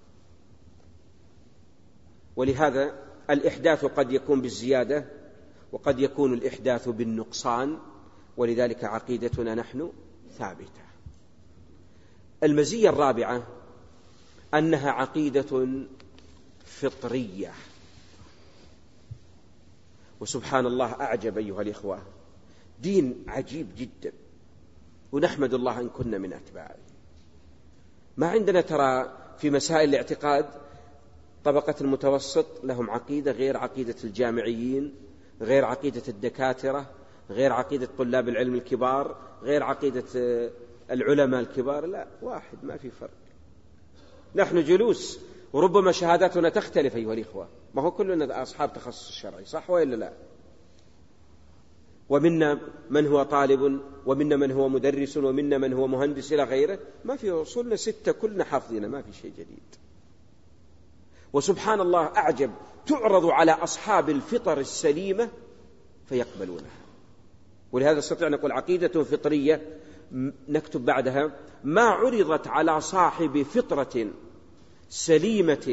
Speaker 1: ولهذا الإحداث قد يكون بالزيادة وقد يكون الإحداث بالنقصان، ولذلك عقيدتنا نحن ثابتة. المزية الرابعة أنها عقيدة فطرية، وسبحان الله أعجب أيها الإخوة، دين عجيب جدا، ونحمد الله إن كنا من أتباعه. ما عندنا ترى في مسائل الاعتقاد طبقة المتوسط لهم عقيدة غير عقيدة الجامعيين، غير عقيدة الدكاترة، غير عقيدة طلاب العلم الكبار، غير عقيدة العلماء الكبار. لا، واحد، ما في فرق. نحن جلوس وربما شهاداتنا تختلف أيها الإخوة، ما هو كلنا أصحاب تخصص شرعي، صح وإلا لا؟ ومنا من هو طالب، ومنا من هو مدرس، ومنا من هو مهندس إلى غيره. ما في، وصلنا ستة كلنا حافظين، ما في شيء جديد. وسبحان الله أعجب، تعرض على أصحاب الفطر السليمة فيقبلونها. ولهذا نستطيع نقول عقيدة فطرية. نكتب بعدها: ما عرضت على صاحب فطرة سليمة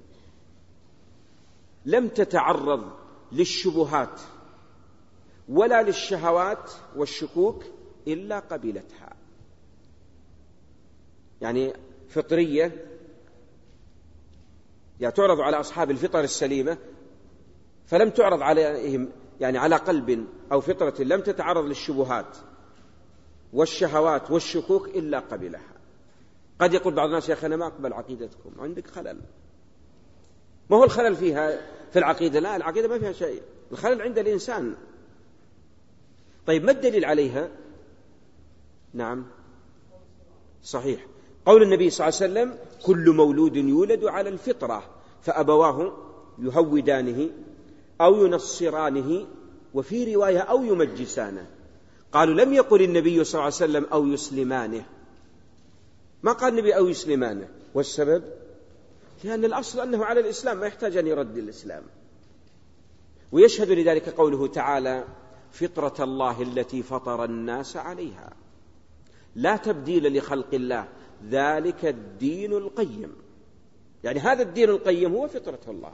Speaker 1: لم تتعرض للشبهات ولا للشهوات والشكوك إلا قبلتها. يعني فطرية، يعني تعرض على أصحاب الفطر السليمة فلم تعرض عليهم، يعني على قلب أو فطرة لم تتعرض للشبهات والشهوات والشكوك إلا قبلها. قد يقول بعض الناس: يا أخي أنا ما أقبل عقيدتكم، عندك خلل. ما هو الخلل فيها في العقيدة؟ لا، العقيدة ما فيها شيء، الخلل عند الإنسان. طيب، ما الدليل عليها؟ نعم صحيح، قول النبي صلى الله عليه وسلم: كل مولود يولد على الفطرة فأبواه يهودانه أو ينصرانه، وفي رواية أو يمجسانه. قالوا: لم يقل النبي صلى الله عليه وسلم أو يسلمانه، ما قال النبي أو يسلمانه. والسبب لأن الأصل أنه على الإسلام، ما يحتاج أن يرد الإسلام. ويشهد لذلك قوله تعالى: فطرة الله التي فطر الناس عليها لا تبديل لخلق الله ذلك الدين القيم. يعني هذا الدين القيم هو فطرة الله.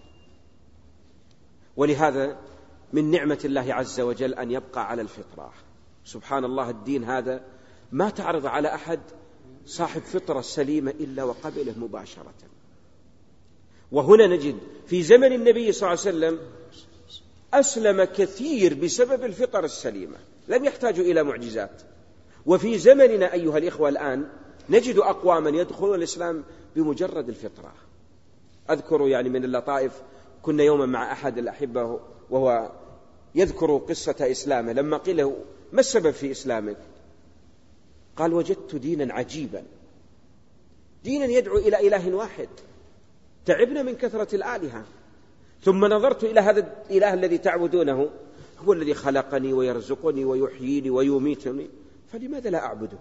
Speaker 1: ولهذا من نعمة الله عز وجل أن يبقى على الفطرة. سبحان الله، الدين هذا ما تعرض على أحد صاحب فطرة سليمة إلا وقبله مباشرة. وهنا نجد في زمن النبي صلى الله عليه وسلم أسلم كثير بسبب الفطر السليمة، لم يحتاجوا إلى معجزات. وفي زمننا أيها الإخوة الآن نجد أقواما يدخلون الإسلام بمجرد الفطرة. أذكر يعني من اللطائف، كنا يوما مع أحد الأحبة وهو يذكر قصة إسلامه، لما قيل له: ما السبب في إسلامك؟ قال: وجدت دينا عجيبا، دينا يدعو إلى إله واحد، تعبنا من كثرة الآلهة، ثم نظرت إلى هذا الإله الذي تعبدونه، هو الذي خلقني ويرزقني ويحييني ويميتني، فلماذا لا أعبده؟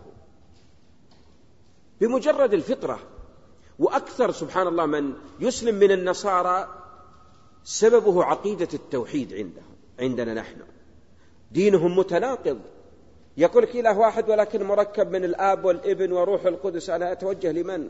Speaker 1: بمجرد الفطرة. وأكثر سبحان الله من يسلم من النصارى سببه عقيدة التوحيد عندهم. عندنا نحن دينهم متناقض، يقول لك إله واحد ولكن مركب من الآب والابن وروح القدس، أنا أتوجه لمن؟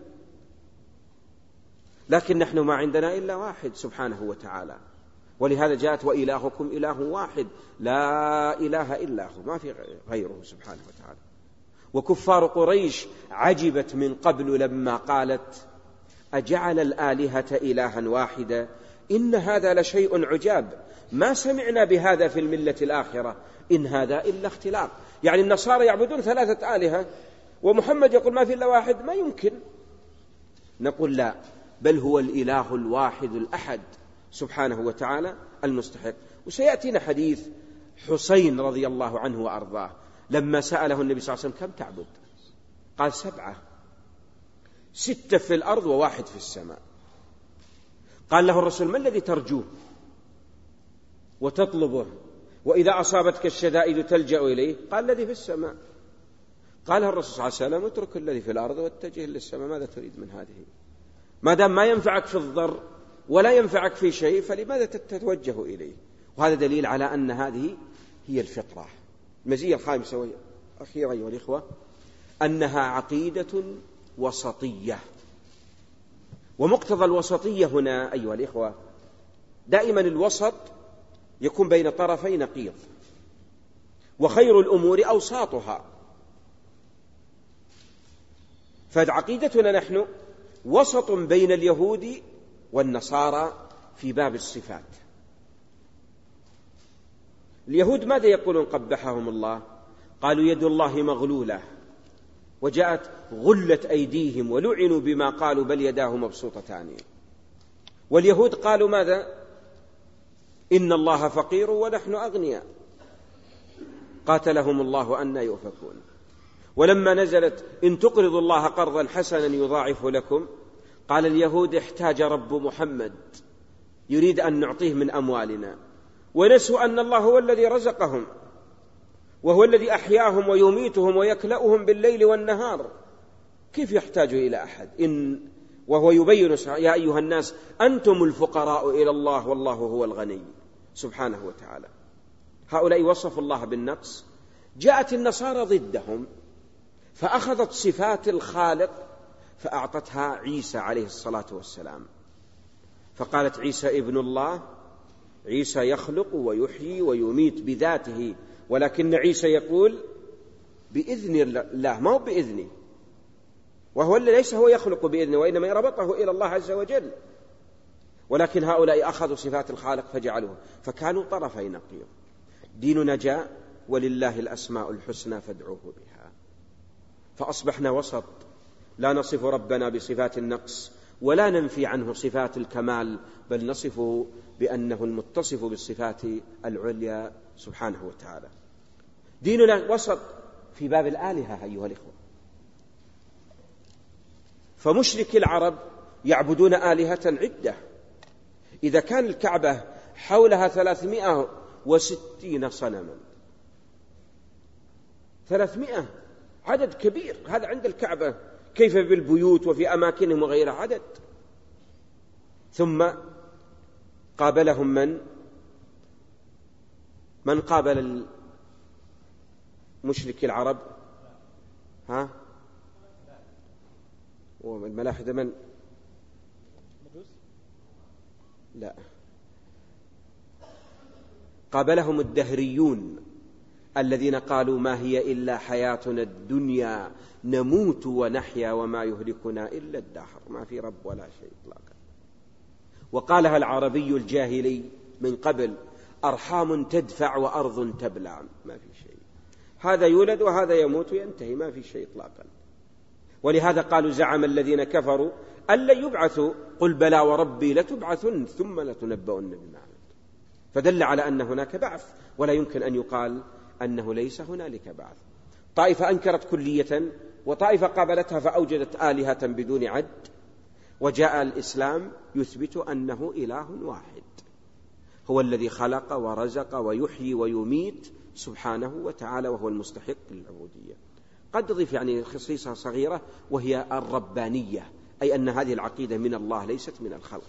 Speaker 1: لكن نحن ما عندنا إلا واحد سبحانه وتعالى. ولهذا جاءت: وإلهكم إله واحد لا إله إلا هو، ما في غيره سبحانه وتعالى. وكفار قريش عجبت من قبل لما قالت: أجعل الآلهة إلها واحدا إن هذا لشيء عجاب ما سمعنا بهذا في الملة الآخرة إن هذا إلا اختلاق. يعني النصارى يعبدون ثلاثة آلهة ومحمد يقول ما في إلا واحد، ما يمكن. نقول: لا، بل هو الإله الواحد الأحد سبحانه وتعالى المستحق. وسيأتينا حديث حسين رضي الله عنه وأرضاه لما سأله النبي صلى الله عليه وسلم: كم تعبد؟ قال: سبعة، ستة في الأرض وواحد في السماء. قال له الرسول: ما الذي ترجوه وتطلبه وإذا أصابتك الشدائد تلجأ إليه؟ قال: الذي في السماء. قال الرسول صلى الله عليه وسلم: اترك الذي في الأرض واتجه للسماء، ماذا تريد من هذه؟ ما دام ما ينفعك في الضر ولا ينفعك في شيء فلماذا تتوجه إليه؟ وهذا دليل على أن هذه هي الفطرة. المزية الخامسة وأخيرا أيها الإخوة أنها عقيدة وسطية. ومقتضى الوسطية هنا أيها الإخوة، دائما الوسط يكون بين طرفي نقيض، وخير الأمور أوساطها. فعقيدتنا نحن وسط بين اليهود والنصارى في باب الصفات. اليهود ماذا يقولون قبحهم الله؟ قالوا يد الله مغلولة، وجاءت غلت أيديهم ولعنوا بما قالوا بل يداه مبسوطتان. واليهود قالوا ماذا؟ إن الله فقير ونحن أغنياء، قاتلهم الله أن يؤفكون. ولما نزلت إن تقرضوا الله قرضا حسنا يضاعف لكم، قال اليهود احتاج رب محمد يريد أن نعطيه من أموالنا، ونسوا أن الله هو الذي رزقهم وهو الذي أحياهم ويميتهم ويكلأهم بالليل والنهار، كيف يحتاج إلى أحد؟ إن وهو يبين يا أيها الناس أنتم الفقراء إلى الله والله هو الغني سبحانه وتعالى. هؤلاء وصفوا الله بالنقص. جاءت النصارى ضدهم فأخذت صفات الخالق فأعطتها عيسى عليه الصلاة والسلام، فقالت عيسى ابن الله، عيسى يخلق ويحيي ويميت بذاته، ولكن عيسى يقول بإذن الله ما هو بإذنه، وهو اللي ليس هو يخلق بإذنه وإنما ربطه إلى الله عز وجل. ولكن هؤلاء أخذوا صفات الخالق فجعلوها، فكانوا طرفي نقيض. ديننا جاء ولله الأسماء الحسنى فادعوه بها، فأصبحنا وسط، لا نصف ربنا بصفات النقص ولا ننفي عنه صفات الكمال، بل نصفه بأنه المتصف بالصفات العليا سبحانه وتعالى. ديننا وسط في باب الآلهة أيها الإخوة، فمشرك العرب يعبدون آلهة عدة. إذا كان الكعبة حولها ثلاثمائة وستين صنما، ثلاثمائة عدد كبير، هذا عند الكعبة، كيف بالبيوت وفي أماكنهم وغير عدد. ثم قابلهم من من قابل المشرك العرب؟ ها والملاحدة من؟ لا، قابلهم الدهريون الذين قالوا ما هي إلا حياتنا الدنيا نموت ونحيا وما يهلكنا إلا الدهر، ما في رب ولا شيء إطلاقا. وقالها العربي الجاهلي من قبل أرحام تدفع وأرض تبلع، ما في شيء، هذا يولد وهذا يموت وينتهي، ما في شيء إطلاقا. ولهذا قالوا زعم الذين كفروا أن لن يبعثوا، قل بلى وربي لتبعثن ثم لتنبؤن بما عملتم. فدل على أن هناك بعث، ولا يمكن أن يقال أنه ليس هنالك بعث. طائفة أنكرت كلية وطائفة قابلتها فأوجدت آلهة بدون عد، وجاء الإسلام يثبت أنه إله واحد هو الذي خلق ورزق ويحيي ويميت سبحانه وتعالى، وهو المستحق للعبودية. قد أضيف يعني خصيصة صغيرة وهي الربانية، أي أن هذه العقيدة من الله ليست من الخلق،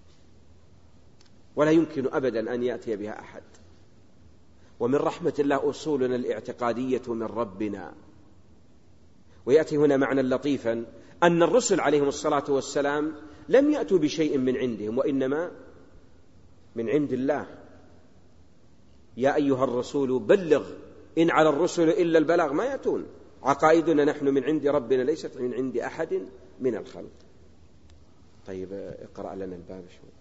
Speaker 1: ولا يمكن أبدا أن يأتي بها أحد. ومن رحمة الله أصولنا الاعتقادية من ربنا. ويأتي هنا معنى لطيفا أن الرسل عليهم الصلاة والسلام لم يأتوا بشيء من عندهم، وإنما من عند الله. يا أيها الرسول بلغ، إن على الرسل إلا البلاغ، ما يأتون. عقائدنا نحن من عند ربنا ليست من عند أحد من الخلق. طيب اقرأ لنا الباب شوي.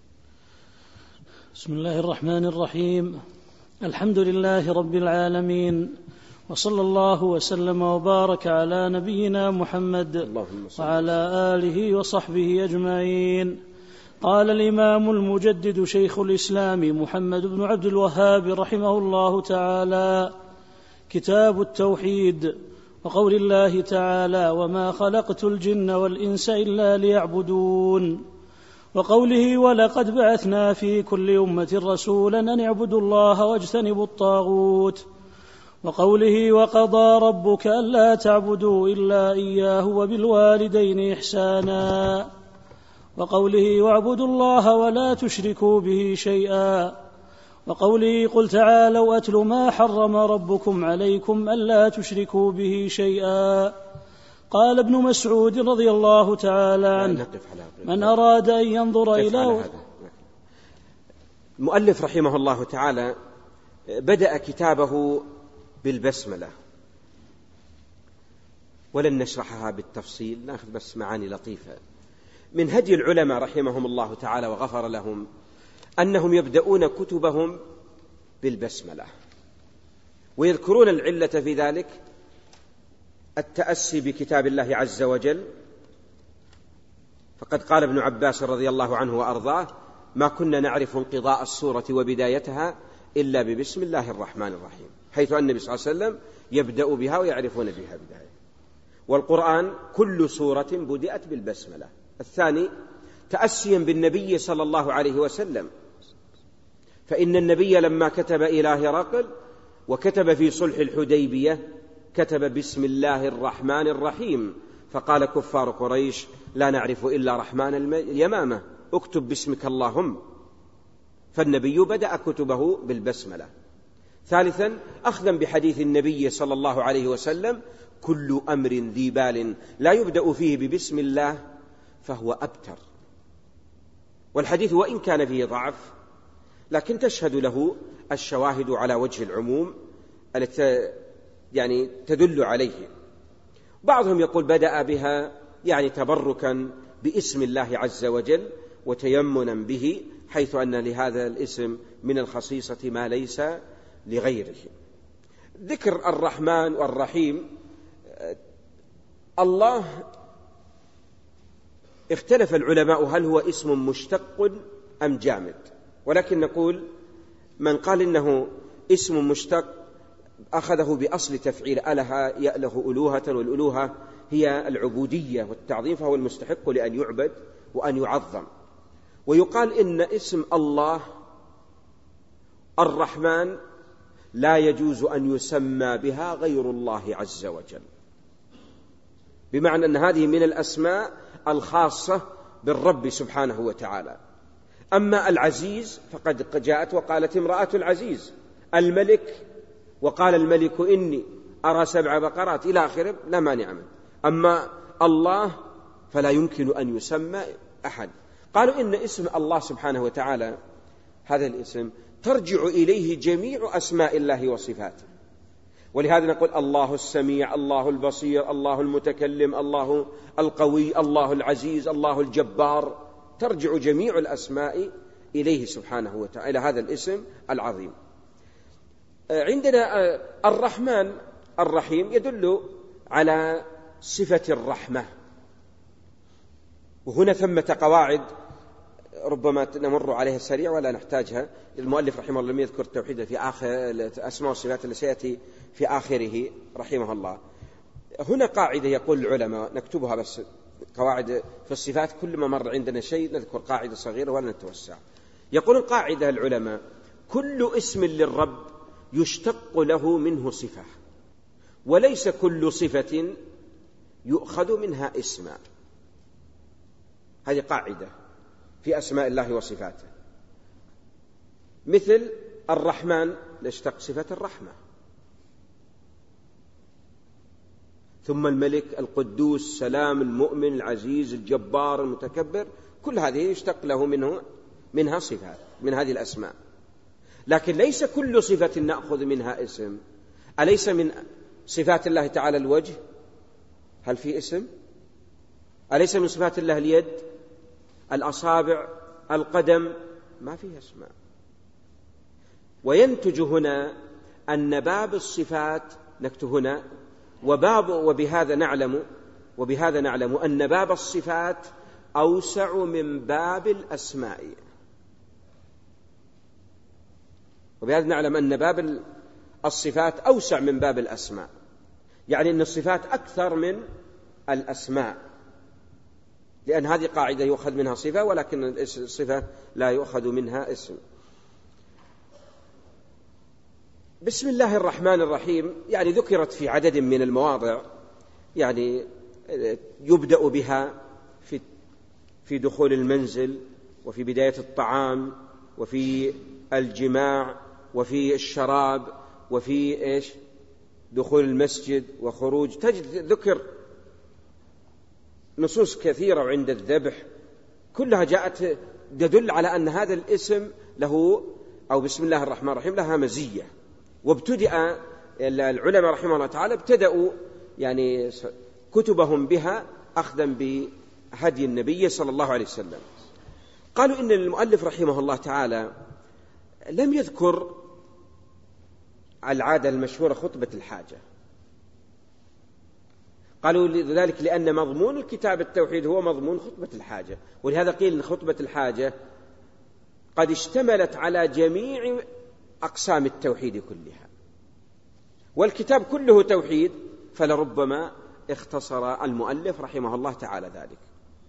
Speaker 2: بسم الله الرحمن الرحيم. الحمد لله رب العالمين، وصلى الله وسلم وبارك على نبينا محمد وعلى آله وصحبه أجمعين. قال الإمام المجدد شيخ الإسلام محمد بن عبد الوهاب رحمه الله تعالى: كتاب التوحيد. وقول الله تعالى: وما خلقت الجن والإنس إلا ليعبدون. وقوله: ولقد بعثنا في كل أمة رسولا أن اعبدوا الله واجتنبوا الطاغوت. وقوله: وقضى ربك ألا تعبدوا إلا إياه وبالوالدين إحسانا. وقوله: واعبدوا الله ولا تشركوا به شيئا. وقوله: قل تعالوا أتل ما حرم ربكم عليكم ألا تشركوا به شيئا. قال ابن مسعود رضي الله تعالى عنه: من أراد أن ينظر إلى
Speaker 1: المؤلف رحمه الله تعالى بدأ كتابه بالبسملة، ولن نشرحها بالتفصيل، نأخذ بس معاني لطيفة. من هدي العلماء رحمهم الله تعالى وغفر لهم أنهم يبدأون كتبهم بالبسملة. ويذكرون العلة في ذلك التأسي بكتاب الله عز وجل، فقد قال ابن عباس رضي الله عنه وأرضاه: ما كنا نعرف انقضاء السورة وبدايتها إلا ببسم الله الرحمن الرحيم، حيث أن النبي صلى الله عليه وسلم يبدأ بها ويعرفون بها بداية. والقرآن كل سورة بدأت بالبسملة. الثاني تأسيا بالنبي صلى الله عليه وسلم، فإن النبي لما كتب إلى هرقل وكتب في صلح الحديبية كتب بسم الله الرحمن الرحيم، فقال كفار قريش: لا نعرف إلا رحمن اليمامة، اكتب باسمك اللهم. فالنبي بدأ كتبه بالبسملة. ثالثا أخذا بحديث النبي صلى الله عليه وسلم: كل أمر ذي بال لا يبدأ فيه ببسم الله فهو أبتر. والحديث وإن كان فيه ضعف لكن تشهد له الشواهد على وجه العموم التي يعني تدل عليه. بعضهم يقول بدأ بها يعني تبركا باسم الله عز وجل وتيمنا به، حيث أن لهذا الاسم من الخصيصة ما ليس لغيره. ذكر الرحمن والرحيم، الله اختلف العلماء هل هو اسم مشتق أم جامد، ولكن نقول من قال إنه اسم مشتق أخذه بأصل تفعيل أله يأله ألوهة، والألوهة هي العبودية والتعظيم، فهو المستحق لأن يعبد وأن يعظم. ويقال إن اسم الله الرحمن لا يجوز أن يسمى بها غير الله عز وجل، بمعنى أن هذه من الأسماء الخاصة بالرب سبحانه وتعالى. أما العزيز فقد جاءت وقالت امرأة العزيز، الملك وقال الملك إني أرى سبع بقرات إلى آخره لا مانع منه. أما الله فلا يمكن أن يسمى أحد. قالوا إن اسم الله سبحانه وتعالى هذا الاسم ترجع إليه جميع أسماء الله وصفاته، ولهذا نقول الله السميع، الله البصير، الله المتكلم، الله القوي، الله العزيز، الله الجبار، ترجع جميع الأسماء إليه سبحانه وتعالى، إلى هذا الاسم العظيم. عندنا الرحمن الرحيم يدل على صفة الرحمة، وهنا ثمة قواعد ربما نمر عليها سريع ولا نحتاجها. المؤلف رحمه الله لم يذكر التوحيد في آخر الأسماء والصفات التي سيأتي في آخره رحمه الله. هنا قاعدة يقول العلماء نكتبها، بس قواعد في الصفات كل ما مر عندنا شيء نذكر قاعدة صغيرة ولا نتوسع. يقول القاعدة العلماء: كل اسم للرب يشتق له منه صفة، وليس كل صفة يؤخذ منها اسما. هذه قاعدة في أسماء الله وصفاته. مثل الرحمن نشتق صفة الرحمة، ثم الملك، القدوس، السلام، المؤمن، العزيز، الجبار، المتكبر، كل هذه يشتق له منه منها صفات من هذه الأسماء. لكن ليس كل صفة نأخذ منها اسم. أليس من صفات الله تعالى الوجه؟ هل في اسم؟ أليس من صفات الله اليد، الأصابع، القدم؟ ما فيها اسماء. وينتج هنا أن باب الصفات نكتب هنا وباب وبهذا نعلم وبهذا نعلم أن باب الصفات أوسع من باب الأسماء، وبهذا نعلم أن باب الصفات أوسع من باب الأسماء، يعني أن الصفات أكثر من الأسماء، لأن هذه قاعدة يؤخذ منها صفة ولكن الصفة لا يؤخذ منها اسم. بسم الله الرحمن الرحيم يعني ذكرت في عدد من المواضع، يعني يبدأ بها في في دخول المنزل، وفي بداية الطعام، وفي الجماع، وفي الشراب، وفي إيش دخول المسجد وخروج. تجد ذكر نصوص كثيرة، وعند الذبح كلها جاءت تدل على أن هذا الاسم له أو بسم الله الرحمن الرحيم لها مزية. وابتدأ العلماء رحمه الله تعالى ابتدأوا يعني كتبهم بها أخذا بهدي النبي صلى الله عليه وسلم. قالوا إن المؤلف رحمه الله تعالى لم يذكر العادة المشهورة خطبة الحاجة. قالوا ذلك لأن مضمون الكتاب التوحيد هو مضمون خطبة الحاجة، ولهذا قيل أن خطبة الحاجة قد اشتملت على جميع أقسام التوحيد كلها، والكتاب كله توحيد، فلربما اختصر المؤلف رحمه الله تعالى ذلك.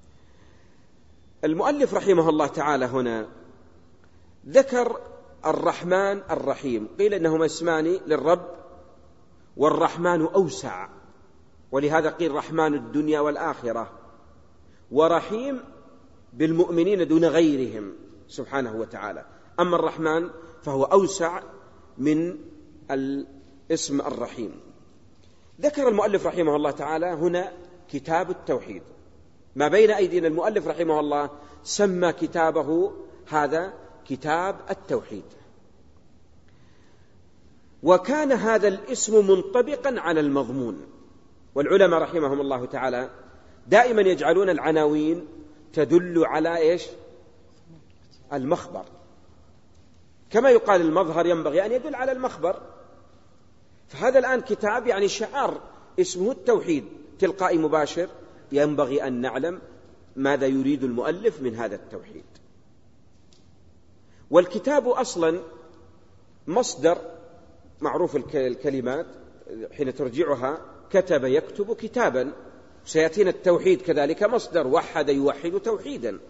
Speaker 1: المؤلف رحمه الله تعالى هنا ذكر الرحمن الرحيم، قيل إنهما اسمان للرب، والرحمن أوسع، ولهذا قيل رحمن الدنيا والآخرة، ورحيم بالمؤمنين دون غيرهم سبحانه وتعالى. أما الرحمن فهو أوسع من الاسم الرحيم. ذكر المؤلف رحمه الله تعالى هنا كتاب التوحيد، ما بين أيدينا المؤلف رحمه الله سمى كتابه هذا كتاب التوحيد، وكان هذا الاسم منطبقا على المضمون. والعلماء رحمهم الله تعالى دائما يجعلون العناوين تدل على إيش؟ المخبر، كما يقال المظهر ينبغي أن يدل على المخبر. فهذا الآن كتاب يعني شعار اسمه التوحيد، تلقائي مباشر ينبغي أن نعلم ماذا يريد المؤلف من هذا التوحيد. والكتاب أصلا مصدر معروف الكلمات حين ترجعها كتب يكتب كتابا، سيأتينا التوحيد كذلك مصدر، وحد يوحد توحيدا.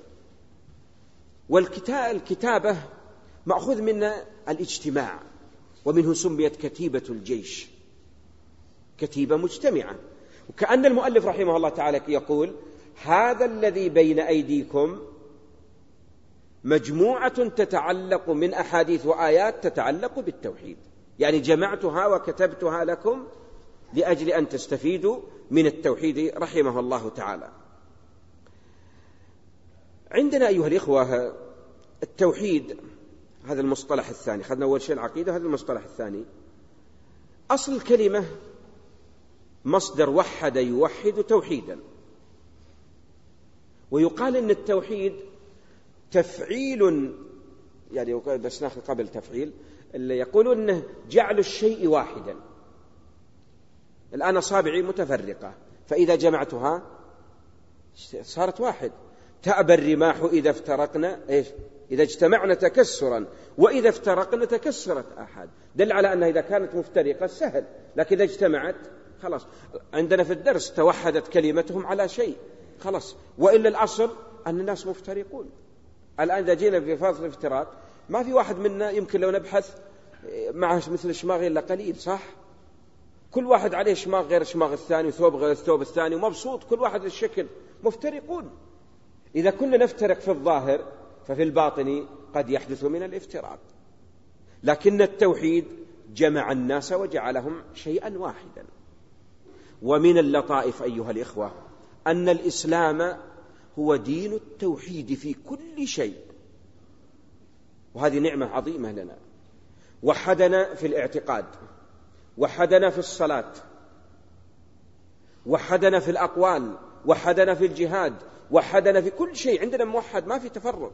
Speaker 1: والكتابة مأخوذ من الاجتماع، ومنه سميت كتيبة الجيش، كتيبة مجتمعة. وكأن المؤلف رحمه الله تعالى يقول هذا الذي بين أيديكم مجموعة تتعلق من أحاديث وآيات تتعلق بالتوحيد، يعني جمعتها وكتبتها لكم لأجل أن تستفيدوا من التوحيد رحمه الله تعالى. عندنا أيها الإخوة التوحيد هذا المصطلح الثاني، خذنا أول شيء العقيدة، هذا المصطلح الثاني. أصل الكلمة مصدر وحد يوحد توحيدا، ويقال إن التوحيد تفعيل، يعني بس ناخذ قبل تفعيل، اللي يقولون إنه جعل الشيء واحدا. الآن أصابعي متفرقة، فإذا جمعتها صارت واحد. تأبى الرماح إذا افترقنا إيش؟ إذا اجتمعنا تكسرا، وإذا افترقنا تكسرت أحد. دل على أنها إذا كانت مفترقة سهل، لكن إذا اجتمعت خلاص. عندنا في الدرس توحدت كلمتهم على شيء خلاص، وإلا الأصل أن الناس مفترقون. الآن إذا جينا في فاصل افتراق ما في واحد منا يمكن لو نبحث معه مثل شماغ إلا قليل، صح؟ كل واحد عليه شماغ غير شماغ الثاني، وثوب غير الثوب الثاني، ومبسوط كل واحد الشكل، مفترقون. إذا كنا نفترق في الظاهر ففي الباطن قد يحدث من الافتراق. لكن التوحيد جمع الناس وجعلهم شيئا واحدا. ومن اللطائف أيها الإخوة أن الإسلام هو دين التوحيد في كل شيء، وهذه نعمة عظيمة لنا. وحدنا في الاعتقاد، وحدنا في الصلاة، وحدنا في الأقوال، وحدنا في الجهاد، وحدنا في كل شيء. عندنا موحد، ما في تفرق.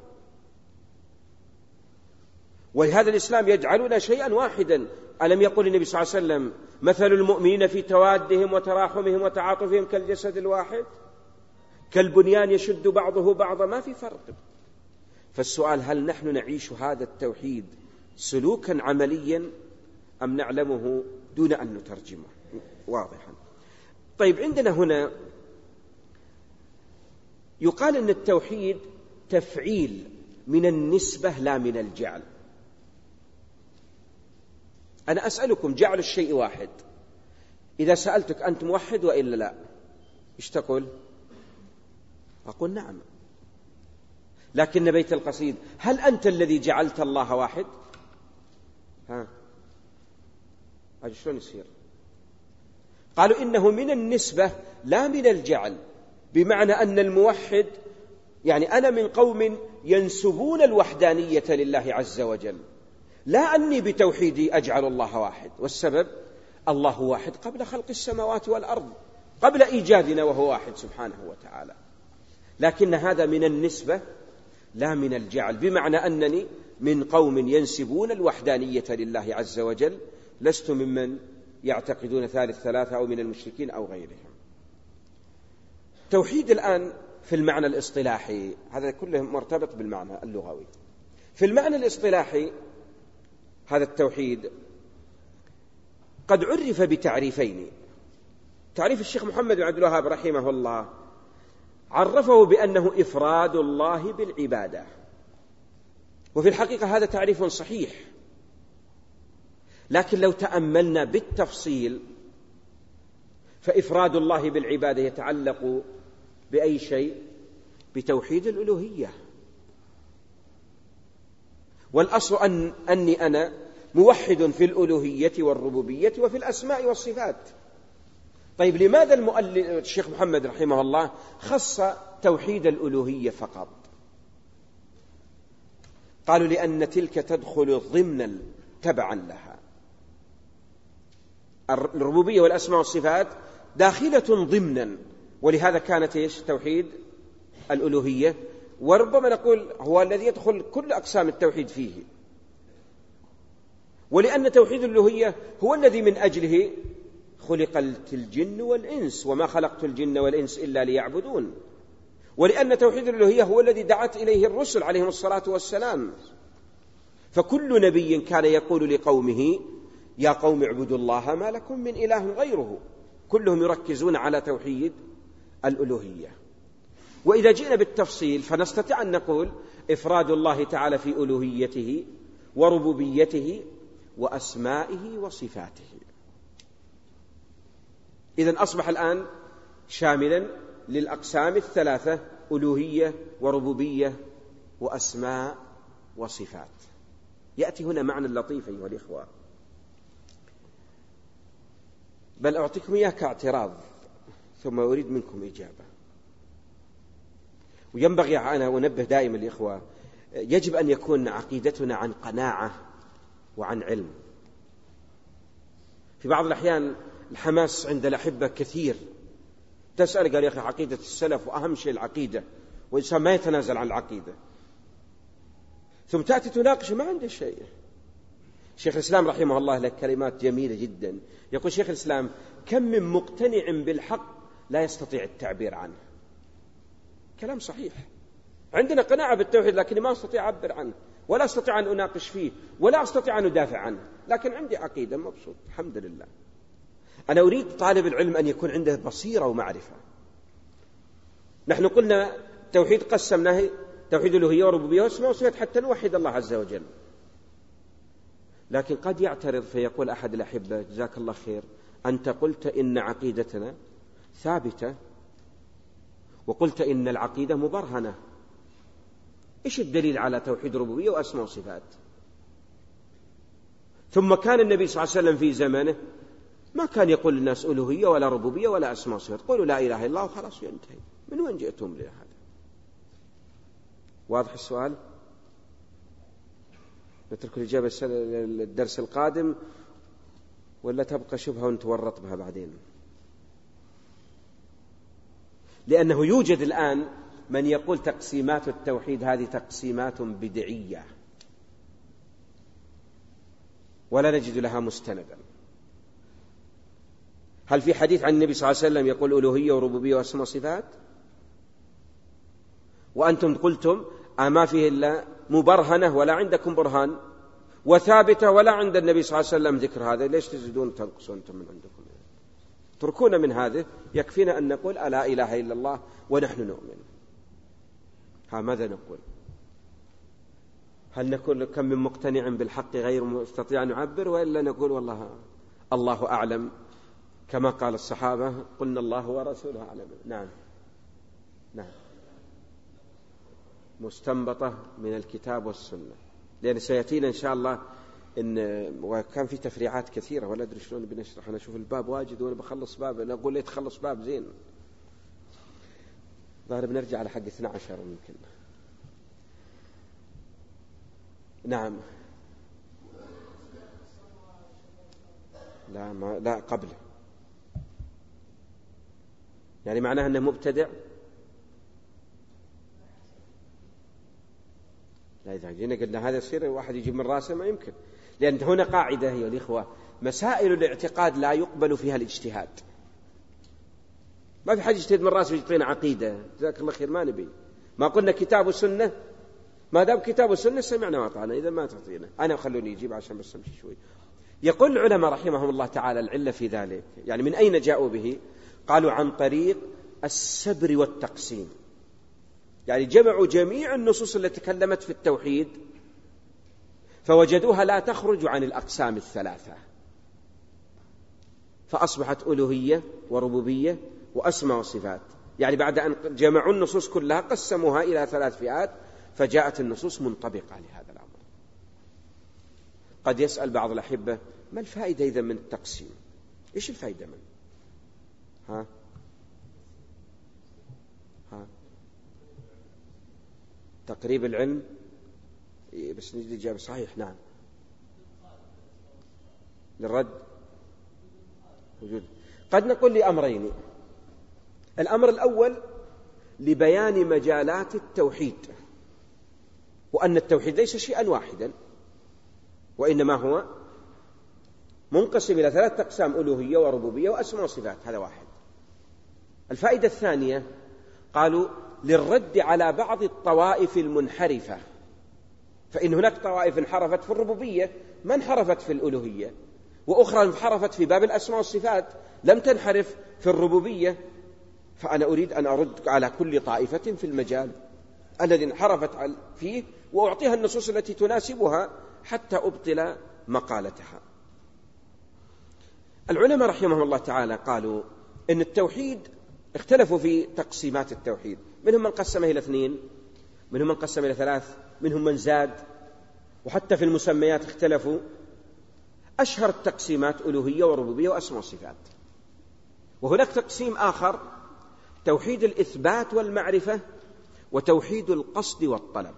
Speaker 1: ولهذا الإسلام يجعلنا شيئا واحدا. ألم يقل النبي صلى الله عليه وسلم مثل المؤمنين في توادهم وتراحمهم وتعاطفهم كالجسد الواحد، كالبنيان يشد بعضه بعضا، ما في فرق. فالسؤال هل نحن نعيش هذا التوحيد سلوكا عمليا أم نعلمه دون أن نترجمه واضحا؟ طيب، عندنا هنا يقال أن التوحيد تفعيل من النسبة لا من الجعل. أنا أسألكم جعل الشيء واحد، إذا سألتك أنت موحد وإلا لا، إيش تقول؟ أقول نعم. لكن بيت القصيد هل أنت الذي جعلت الله واحد؟ ها أجل شلون يصير؟ قالوا إنه من النسبة لا من الجعل، بمعنى أن الموحد يعني أنا من قوم ينسبون الوحدانية لله عز وجل، لا أني بتوحيدي أجعل الله واحد. والسبب الله واحد قبل خلق السماوات والأرض، قبل إيجادنا وهو واحد سبحانه وتعالى. لكن هذا من النسبة لا من الجعل، بمعنى أنني من قوم ينسبون الوحدانية لله عز وجل لست ممن يعتقدون ثالث ثلاثة أو من المشركين أو غيرهم. توحيد الآن في المعنى الاصطلاحي، هذا كله مرتبط بالمعنى اللغوي. في المعنى الاصطلاحي هذا التوحيد قد عرف بتعريفين. تعريف الشيخ محمد بن عبد الوهاب رحمه الله عرفه بأنه إفراد الله بالعبادة، وفي الحقيقة هذا تعريف صحيح، لكن لو تأملنا بالتفصيل فإفراد الله بالعبادة يتعلق بأي شيء؟ بتوحيد الألوهية. والأصل أن أني أنا موحد في الألوهية والربوبية وفي الأسماء والصفات. طيب لماذا المؤلف الشيخ محمد رحمه الله خص توحيد الألوهية فقط؟ قالوا لأن تلك تدخل ضمن تبعا لها. الربوبية والأسماء والصفات داخلة ضمنا، ولهذا كانت إيش؟ توحيد الألوهية، وربما نقول هو الذي يدخل كل أقسام التوحيد فيه. ولأن توحيد الألوهية هو الذي من أجله خلقت الجن والإنس، وما خلقت الجن والإنس إلا ليعبدون. ولأن توحيد الألوهية هو الذي دعت إليه الرسل عليهم الصلاة والسلام. فكل نبي كان يقول لقومه يا قوم اعبدوا الله ما لكم من إله غيره، كلهم يركزون على توحيد الألوهية. وإذا جئنا بالتفصيل فنستطيع أن نقول إفراد الله تعالى في ألوهيته وربوبيته وأسمائه وصفاته. إذن أصبح الآن شاملا للأقسام الثلاثة: ألوهية وربوبية وأسماء وصفات. يأتي هنا معنى لطيف أيها الإخوة، بل أعطيكم إياه كاعتراض ثم أريد منكم إجابة. وينبغي أنا أنبه دائما الإخوة، يجب أن يكون عقيدتنا عن قناعة وعن علم. في بعض الأحيان الحماس عند الأحبة كثير، تسأل قال يا أخي عقيدة السلف وأهم شيء العقيدة، والإنسان ما يتنازل عن العقيدة، ثم تأتي تناقش ما عنده شيء. شيخ الإسلام رحمه الله له كلمات جميلة جدا. يقول شيخ الإسلام: كم من مقتنع بالحق لا يستطيع التعبير عنه. كلام صحيح، عندنا قناعة بالتوحيد لكن ما أستطيع أعبر عنه، ولا أستطيع أن أناقش فيه، ولا أستطيع أن أدافع عنه، لكن عندي عقيدة مبسوط الحمد لله. أنا أريد طالب العلم أن يكون عنده بصيرة ومعرفة. نحن قلنا توحيد قسمناه توحيد الألوهية وربوبية واسماء وصفات حتى نوحد الله عز وجل. لكن قد يعترض فيقول أحد الأحبة: جزاك الله خير، أنت قلت إن عقيدتنا ثابتة، وقلت إن العقيدة مبرهنة، إيش الدليل على توحيد ربوبية وأسماء وصفات؟ ثم كان النبي صلى الله عليه وسلم في زمانه ما كان يقول للناس ألوهية ولا ربوبية ولا أسماء وصفات، قولوا لا إله إلا الله وخلاص ينتهي. من وين جئتم لهذا؟ واضح السؤال؟ نترك الإجابة الدرس القادم ولا تبقى شبهة ونتورط بها بعدين؟ لأنه يوجد الآن من يقول تقسيمات التوحيد هذه تقسيمات بدعية ولا نجد لها مستندا. هل في حديث عن النبي صلى الله عليه وسلم يقول ألوهية وربوبية وأسماء وصفات؟ وأنتم قلتم أما فيه إلا مبرهنة ولا عندكم برهان، وثابتة ولا عند النبي صلى الله عليه وسلم ذكر هذا، ليش تزيدون تنقصون أنتم من عندكم؟ تركونا من هذا، يكفينا أن نقول لا إله إلا الله ونحن نؤمن. ها ماذا نقول؟ هل نقول كم من مقتنع بالحق غير مستطيع أن نعبر، وإلا نقول والله الله أعلم كما قال الصحابة قلنا الله ورسوله أعلم؟ نعم نعم، مستنبطة من الكتاب والسنة، لأن سيأتينا إن شاء الله إن وكان في تفريعات كثيرة ولا أدري شلون بنشرح. أنا أشوف الباب واجد وأنا بخلص باب، أنا أقول لي تخلص باب زين، ظاهر بنرجع على حق اثني عشر ممكن. نعم لا ما لا قبل، يعني معناه أنه مبتدع. لا إذا إذا جينا قلنا هذا يصير واحد يجيب من راسه ما يمكن، لأن هنا قاعدة هي الإخوة، مسائل الاعتقاد لا يقبل فيها الاجتهاد. ما في حد يجتهد من راسه ويعطينا عقيدة، جزاك الله خير، ما نبي. ما قلنا كتاب وسنة، ما دام كتاب وسنة سمعنا وأطعنا، إذا ما تعطينا أنا خلوني يجيب عشان بس أمشي شوي. يقول العلماء رحمهم الله تعالى العلة في ذلك، يعني من أين جاءوا به؟ قالوا عن طريق السبر والتقسيم، يعني جمعوا جميع النصوص التي تكلمت في التوحيد فوجدوها لا تخرج عن الأقسام الثلاثة، فأصبحت ألوهية وربوبية وأسماء وصفات. يعني بعد أن جمعوا النصوص كلها قسموها إلى ثلاث فئات، فجاءت النصوص منطبقة لهذا الأمر. قد يسأل بعض الأحبة ما الفائدة إذا من التقسيم؟ إيش الفائدة من؟ ها؟ ها؟ تقريب العلم، بس نجد الإجابة صحيح. نعم، للرد وجود. قد نقول لأمرين. الأمر الأول لبيان مجالات التوحيد، وأن التوحيد ليس شيئا واحدا، وإنما هو منقسم إلى ثلاث أقسام: ألوهية وربوبية وأسماء وصفات. هذا واحد. الفائدة الثانية قالوا للرد على بعض الطوائف المنحرفة، فإن هناك طوائف انحرفت في الربوبية ما انحرفت في الألوهية، وأخرى انحرفت في باب الأسماء والصفات لم تنحرف في الربوبية. فأنا أريد أن أرد على كل طائفة في المجال الذي انحرفت فيه وأعطيها النصوص التي تناسبها حتى أبطل مقالتها. العلماء رحمهم الله تعالى قالوا إن التوحيد اختلفوا في تقسيمات التوحيد، منهم من قسمه إلى اثنين، منهم من قسم إلى ثلاث، منهم من زاد، وحتى في المسميات اختلفوا. أشهر التقسيمات ألوهية وربوبية وأسماء وصفات. وهناك تقسيم آخر توحيد الإثبات والمعرفة وتوحيد القصد والطلب.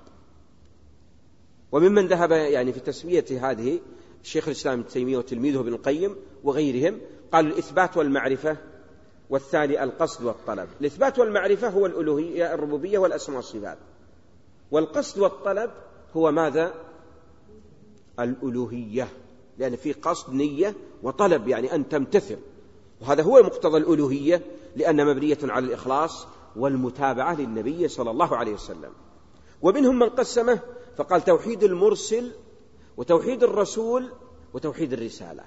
Speaker 1: وممن ذهب يعني في تسمية هذه الشيخ الإسلام ابن تيمية وتلميذه ابن القيم وغيرهم، قالوا الإثبات والمعرفة، والثاني القصد والطلب. الإثبات والمعرفة هو الألوهية الربوبية والأسماء والصفات، والقصد والطلب هو ماذا؟ الألوهية، لأن في قصد نية وطلب، يعني أن تمتثل، وهذا هو مقتضى الألوهية، لأن مبنية على الإخلاص والمتابعة للنبي صلى الله عليه وسلم. ومنهم من قسمه فقال توحيد المرسل وتوحيد الرسول وتوحيد الرسالة.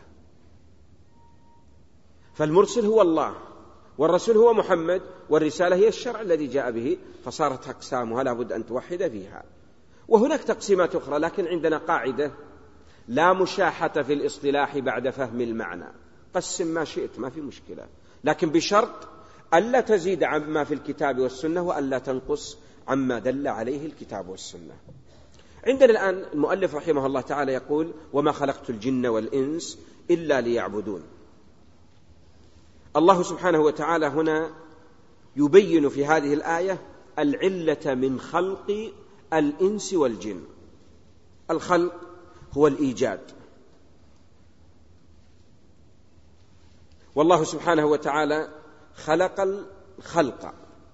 Speaker 1: فالمرسل هو الله، والرسول هو محمد، والرسالة هي الشرع الذي جاء به، فصارت أقسامها لا بد أن توحد فيها. وهناك تقسيمات أخرى، لكن عندنا قاعدة لا مشاحة في الاصطلاح بعد فهم المعنى. قسم ما شئت، ما في مشكلة، لكن بشرط ألا تزيد عما في الكتاب والسنة وألا تنقص عما دل عليه الكتاب والسنة. عندنا الآن المؤلف رحمه الله تعالى يقول وما خلقت الجن والإنس إلا ليعبدون. الله سبحانه وتعالى هنا يبين في هذه الآية العلة من خلق الإنس والجن. الخلق هو الإيجاد، والله سبحانه وتعالى خلق الخلق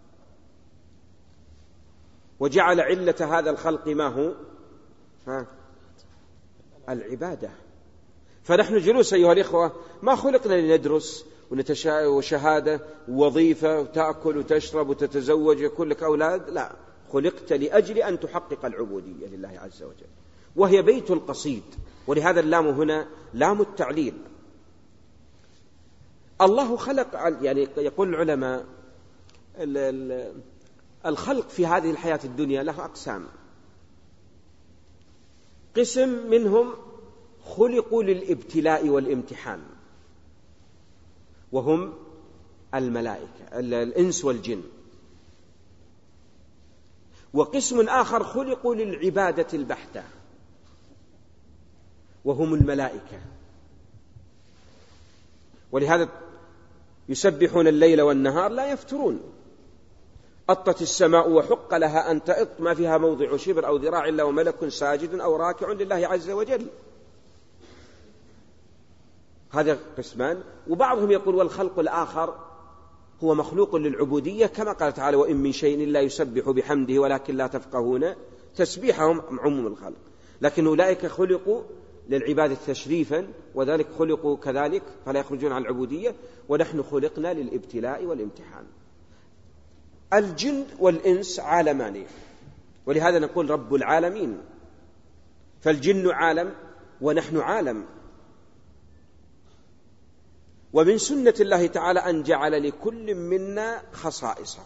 Speaker 1: وجعل علة هذا الخلق ما هو؟ ها؟ العبادة. فنحن جلوس أيها الإخوة ما خلقنا لندرس وشهادة ووظيفة وتأكل وتشرب وتتزوج ويكون لك أولاد، لا، خلقت لأجل أن تحقق العبودية لله عز وجل، وهي بيت القصيد. ولهذا اللام هنا لام التعليل. الله خلق، يعني يقول العلماء الخلق في هذه الحياة الدنيا له أقسام. قسم منهم خلقوا للابتلاء والامتحان، وهم الملائكة الإنس والجن. وقسم آخر خلقوا للعبادة البحتة، وهم الملائكة. ولهذا يسبحون الليل والنهار لا يفترون. أطت السماء وحق لها أن تأط، ما فيها موضع شبر أو ذراع إلا وملك ساجد أو راكع لله عز وجل. هذا قسمان. وبعضهم يقول والخلق الآخر هو مخلوق للعبودية، كما قال تعالى وإن من شيء لا يسبح بحمده ولكن لا تفقهون تسبيحهم عموم الخلق، لكن أولئك خلقوا للعبادة تشريفا، وذلك خلقوا كذلك فلا يخرجون عن العبودية، ونحن خلقنا للابتلاء والامتحان. الجن والإنس عالمان، ولهذا نقول رب العالمين، فالجن عالم ونحن عالم. ومن سنة الله تعالى أن جعل لكل منا خصائصه،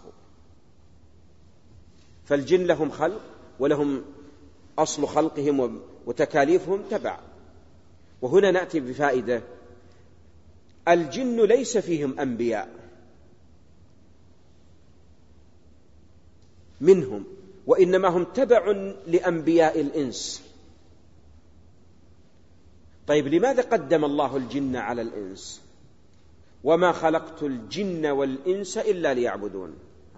Speaker 1: فالجن لهم خلق ولهم أصل خلقهم وتكاليفهم تبع. وهنا نأتي بفائدة: الجن ليس فيهم أنبياء منهم، وإنما هم تبع لأنبياء الإنس. طيب لماذا قدم الله الجن على الإنس؟ وما خلقت الجن والإنس إلا ليعبدون.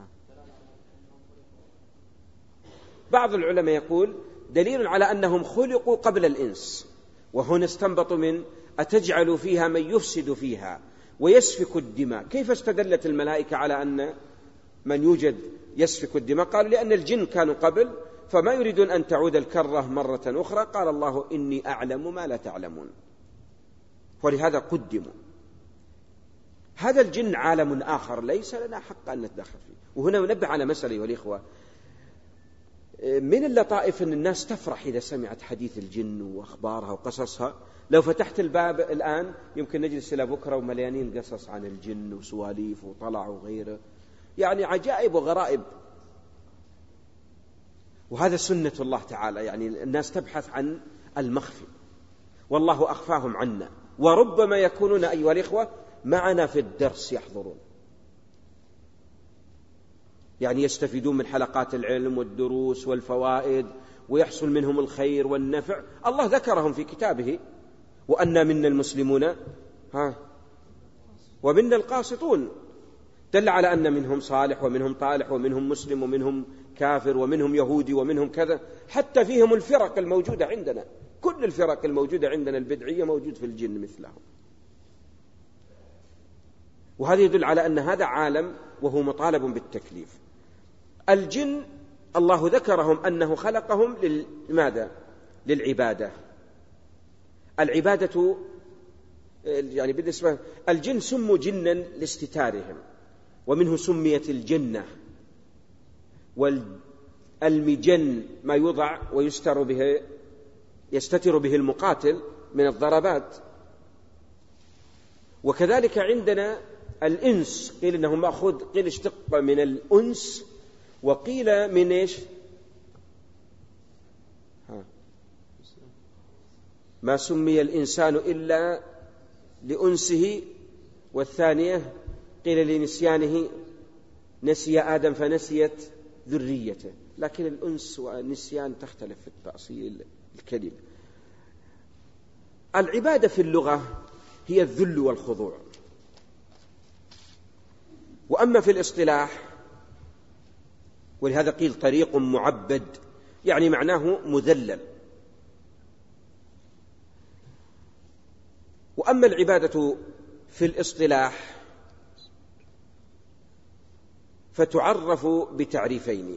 Speaker 1: بعض العلماء يقول دليل على أنهم خلقوا قبل الإنس، وهنا استنبطوا من أتجعل فيها من يفسد فيها ويسفك الدماء. كيف استدلت الملائكة على أن من يوجد يسفك الدماء؟ قالوا لأن الجن كانوا قبل فما يريدون أن تعود الكرة مرة أخرى. قال الله إني أعلم ما لا تعلمون، ولهذا قدموا. هذا الجن عالم آخر ليس لنا حق أن نتدخل فيه. وهنا ننبه على مسألة والإخوة، من اللطائف أن الناس تفرح إذا سمعت حديث الجن وأخبارها وقصصها. لو فتحت الباب الآن يمكن نجلس إلى بكرة ومليانين قصص عن الجن وسواليف وطلع وغيره، يعني عجائب وغرائب. وهذا سنة الله تعالى، يعني الناس تبحث عن المخفي، والله أخفاهم عنا. وربما يكونون أيها الإخوة معنا في الدرس يحضرون، يعني يستفيدون من حلقات العلم والدروس والفوائد ويحصل منهم الخير والنفع. الله ذكرهم في كتابه: وأنا منا المسلمون ها ومنا القاسطون. دل على أن منهم صالح ومنهم طالح ومنهم مسلم ومنهم كافر ومنهم يهودي ومنهم كذا، حتى فيهم الفرق الموجودة عندنا. كل الفرق الموجودة عندنا البدعية موجود في الجن مثلهم. وهذا يدل على أن هذا عالم وهو مطالب بالتكليف. الجن الله ذكرهم أنه خلقهم لماذا؟ للعبادة. العبادة يعني بالنسبة الجن سموا جنا لاستتارهم، ومنه سميت الجنة. والمجن ما يوضع ويستر به يستتر به المقاتل من الضربات. وكذلك عندنا الإنس، قيل إنه مأخوذ، قيل اشتق من الأنس، وقيل من إيش؟ ها. ما سمي الإنسان إلا لأنسه، والثانية قيل لنسيانه، نسي آدم فنسيت ذريته. لكن الأنس والنسيان تختلف في التأصيل الكلمة. العبادة في اللغة هي الذل والخضوع، وأما في الاصطلاح ولهذا قيل طريق معبد، يعني معناه مذلل. وأما العبادة في الاصطلاح فتعرف بتعريفين.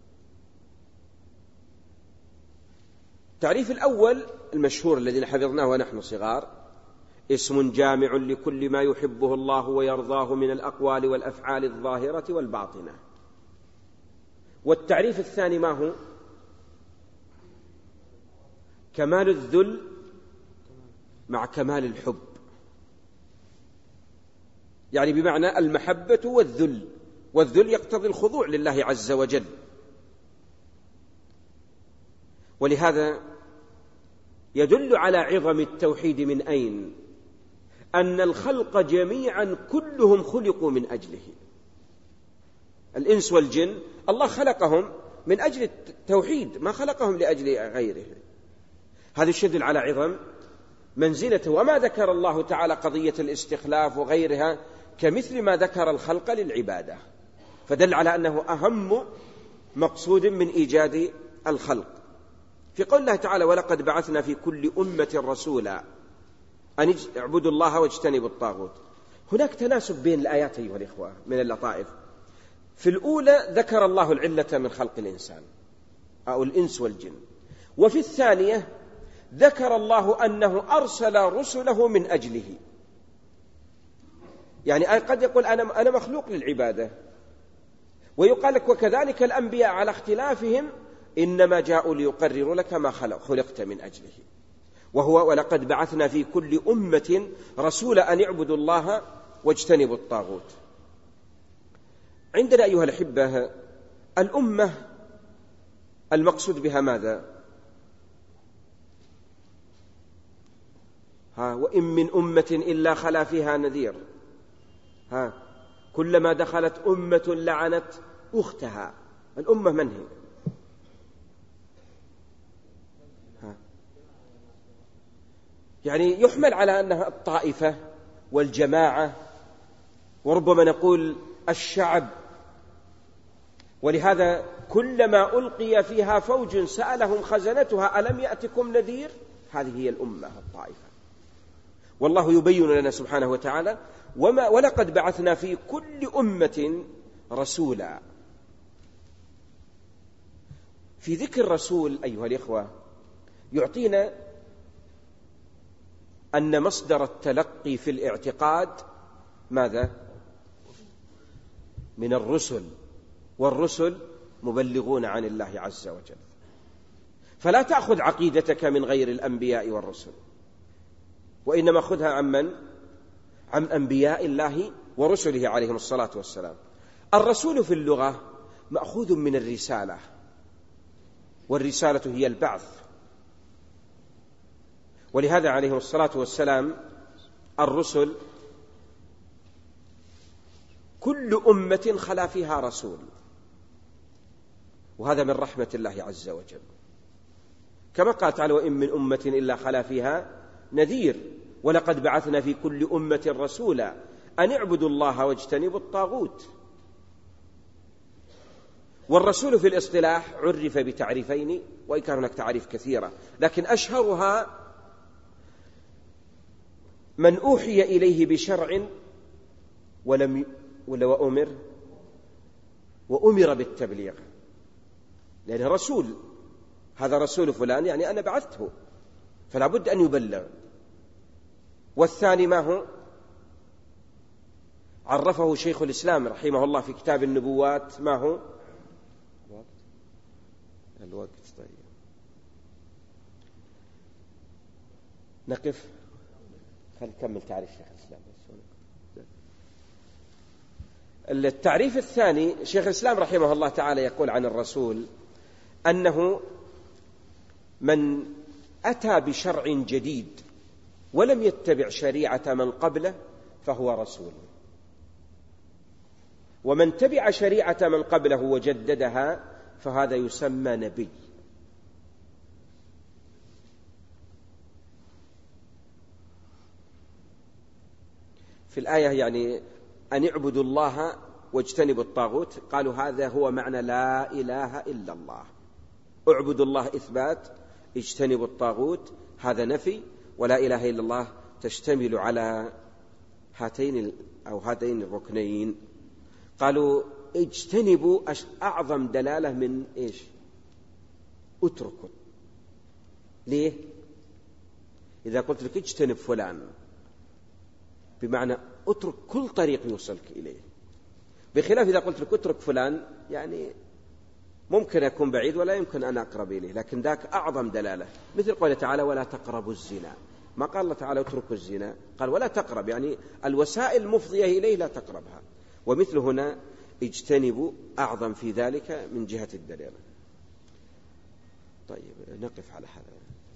Speaker 1: التعريف الأول المشهور الذي حفظناه ونحن صغار: اسم جامع لكل ما يحبه الله ويرضاه من الأقوال والأفعال الظاهرة والباطنة. والتعريف الثاني ما هو؟ كمال الذل مع كمال الحب، يعني بمعنى المحبة والذل، والذل يقتضي الخضوع لله عز وجل. ولهذا يدل على عظم التوحيد من أين؟ أن الخلق جميعا كلهم خلقوا من أجله. الإنس والجن الله خلقهم من أجل التوحيد، ما خلقهم لأجل غيره. هذا يدل على عظم منزلته. وما ذكر الله تعالى قضية الاستخلاف وغيرها كمثل ما ذكر الخلق للعبادة، فدل على أنه أهم مقصود من إيجاد الخلق. في قول الله تعالى: ولقد بعثنا في كل أمة رسولا أن اعبدوا الله واجتنبوا الطاغوت. هناك تناسب بين الآيات أيها الإخوة من اللطائف. في الأولى ذكر الله العلة من خلق الإنسان، أو الإنس والجن. وفي الثانية ذكر الله أنه أرسل رسله من أجله، يعني قد يقول أنا أنا مخلوق للعبادة، ويقال لك وكذلك الأنبياء على اختلافهم إنما جاءوا ليقرروا لك ما خلقت من أجله، وهو ولقد بعثنا في كل أمة رسولا أن اعبدوا الله واجتنبوا الطاغوت. عندنا أيها الأحبة الأمة المقصود بها ماذا؟ ها وإن من أمة إلا خلا فيها نذير. ها كلما دخلت أمة لعنت أختها. الأمة من هي؟ ها يعني يحمل على أنها الطائفة والجماعة، وربما نقول الشعب. ولهذا كلما ألقي فيها فوج سألهم خزنتها ألم يأتكم نذير؟ هذه هي الأمة الطائفة. والله يبين لنا سبحانه وتعالى وما ولقد بعثنا في كل أمة رسولا. في ذكر الرسول أيها الإخوة يعطينا أن مصدر التلقي في الاعتقاد ماذا؟ من الرسل، والرسل مبلغون عن الله عز وجل. فلا تأخذ عقيدتك من غير الأنبياء والرسل، وإنما خذها عن من؟ عن أنبياء الله ورسله عليهم الصلاة والسلام. الرسول في اللغة مأخوذ من الرسالة، والرسالة هي البعث. ولهذا عليهم الصلاة والسلام الرسل كل أمة خلا فيها رسول، وهذا من رحمة الله عز وجل، كما قال تعالى وإن من أمة إلا خلا فيها نذير ولقد بعثنا في كل أمة رسولا أن اعبدوا الله واجتنبوا الطاغوت. والرسول في الاصطلاح عرف بتعريفين، وإن كان هناك تعريف كثيرة، لكن أشهرها من أوحي إليه بشرع ولم ولا وأمر وأمر بالتبليغ، لأنه رسول، هذا رسول فلان يعني أنا بعثته فلا بد أن يبلغ. والثاني ما هو؟ عرفه شيخ الإسلام رحمه الله في كتاب النبوات، ما هو؟ الوقت. طيب نقف، خلينا نكمل تعريف شيخ الإسلام. التعريف الثاني شيخ الإسلام رحمه الله تعالى يقول عن الرسول أنه من أتى بشرع جديد ولم يتبع شريعة من قبله فهو رسول، ومن تبع شريعة من قبله وجددها فهذا يسمى نبي. في الآية يعني أن اعبدوا الله واجتنبوا الطاغوت، قالوا هذا هو معنى لا إله إلا الله. اعبدوا الله إثبات، اجتنبوا الطاغوت هذا نفي، ولا إله إلا الله تشتمل على هاتين أو هاتين الركنين. قالوا اجتنبوا أعظم دلالة من إيش؟ اتركوا. ليه؟ إذا قلت لك اجتنب فلان بمعنى اترك كل طريق يوصلك إليه، بخلاف إذا قلت لك اترك فلان يعني ممكن أكون بعيد ولا يمكن أن أقرب إليه، لكن ذاك أعظم دلالة. مثل قوله تعالى ولا تقربوا الزنا، ما قال الله تعالى اتركوا الزنا، قال ولا تقرب، يعني الوسائل المفضية إليه لا تقربها. ومثل هنا اجتنبوا أعظم في ذلك من جهة الدلالة. طيب نقف على هذا،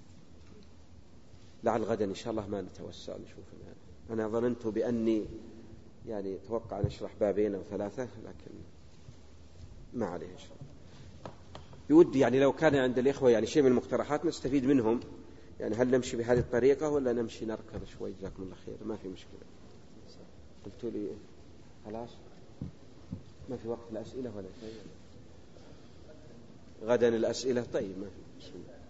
Speaker 1: لعل غدا إن شاء الله ما نتوسع نشوف. أنا ظننت بأني يعني أتوقع أن أشرح بابين أو ثلاثة، لكن ما عليه إن شاء الله. بودي يعني لو كان عند الإخوة يعني شيء من المقترحات نستفيد منهم، يعني هل نمشي بهذه الطريقة ولا نمشي نركض شوي؟ جزاكم الله خير، ما في مشكلة. قلتوا لي خلاص ما في وقت الأسئلة ولا شيء؟ غدا الأسئلة. طيب ما في.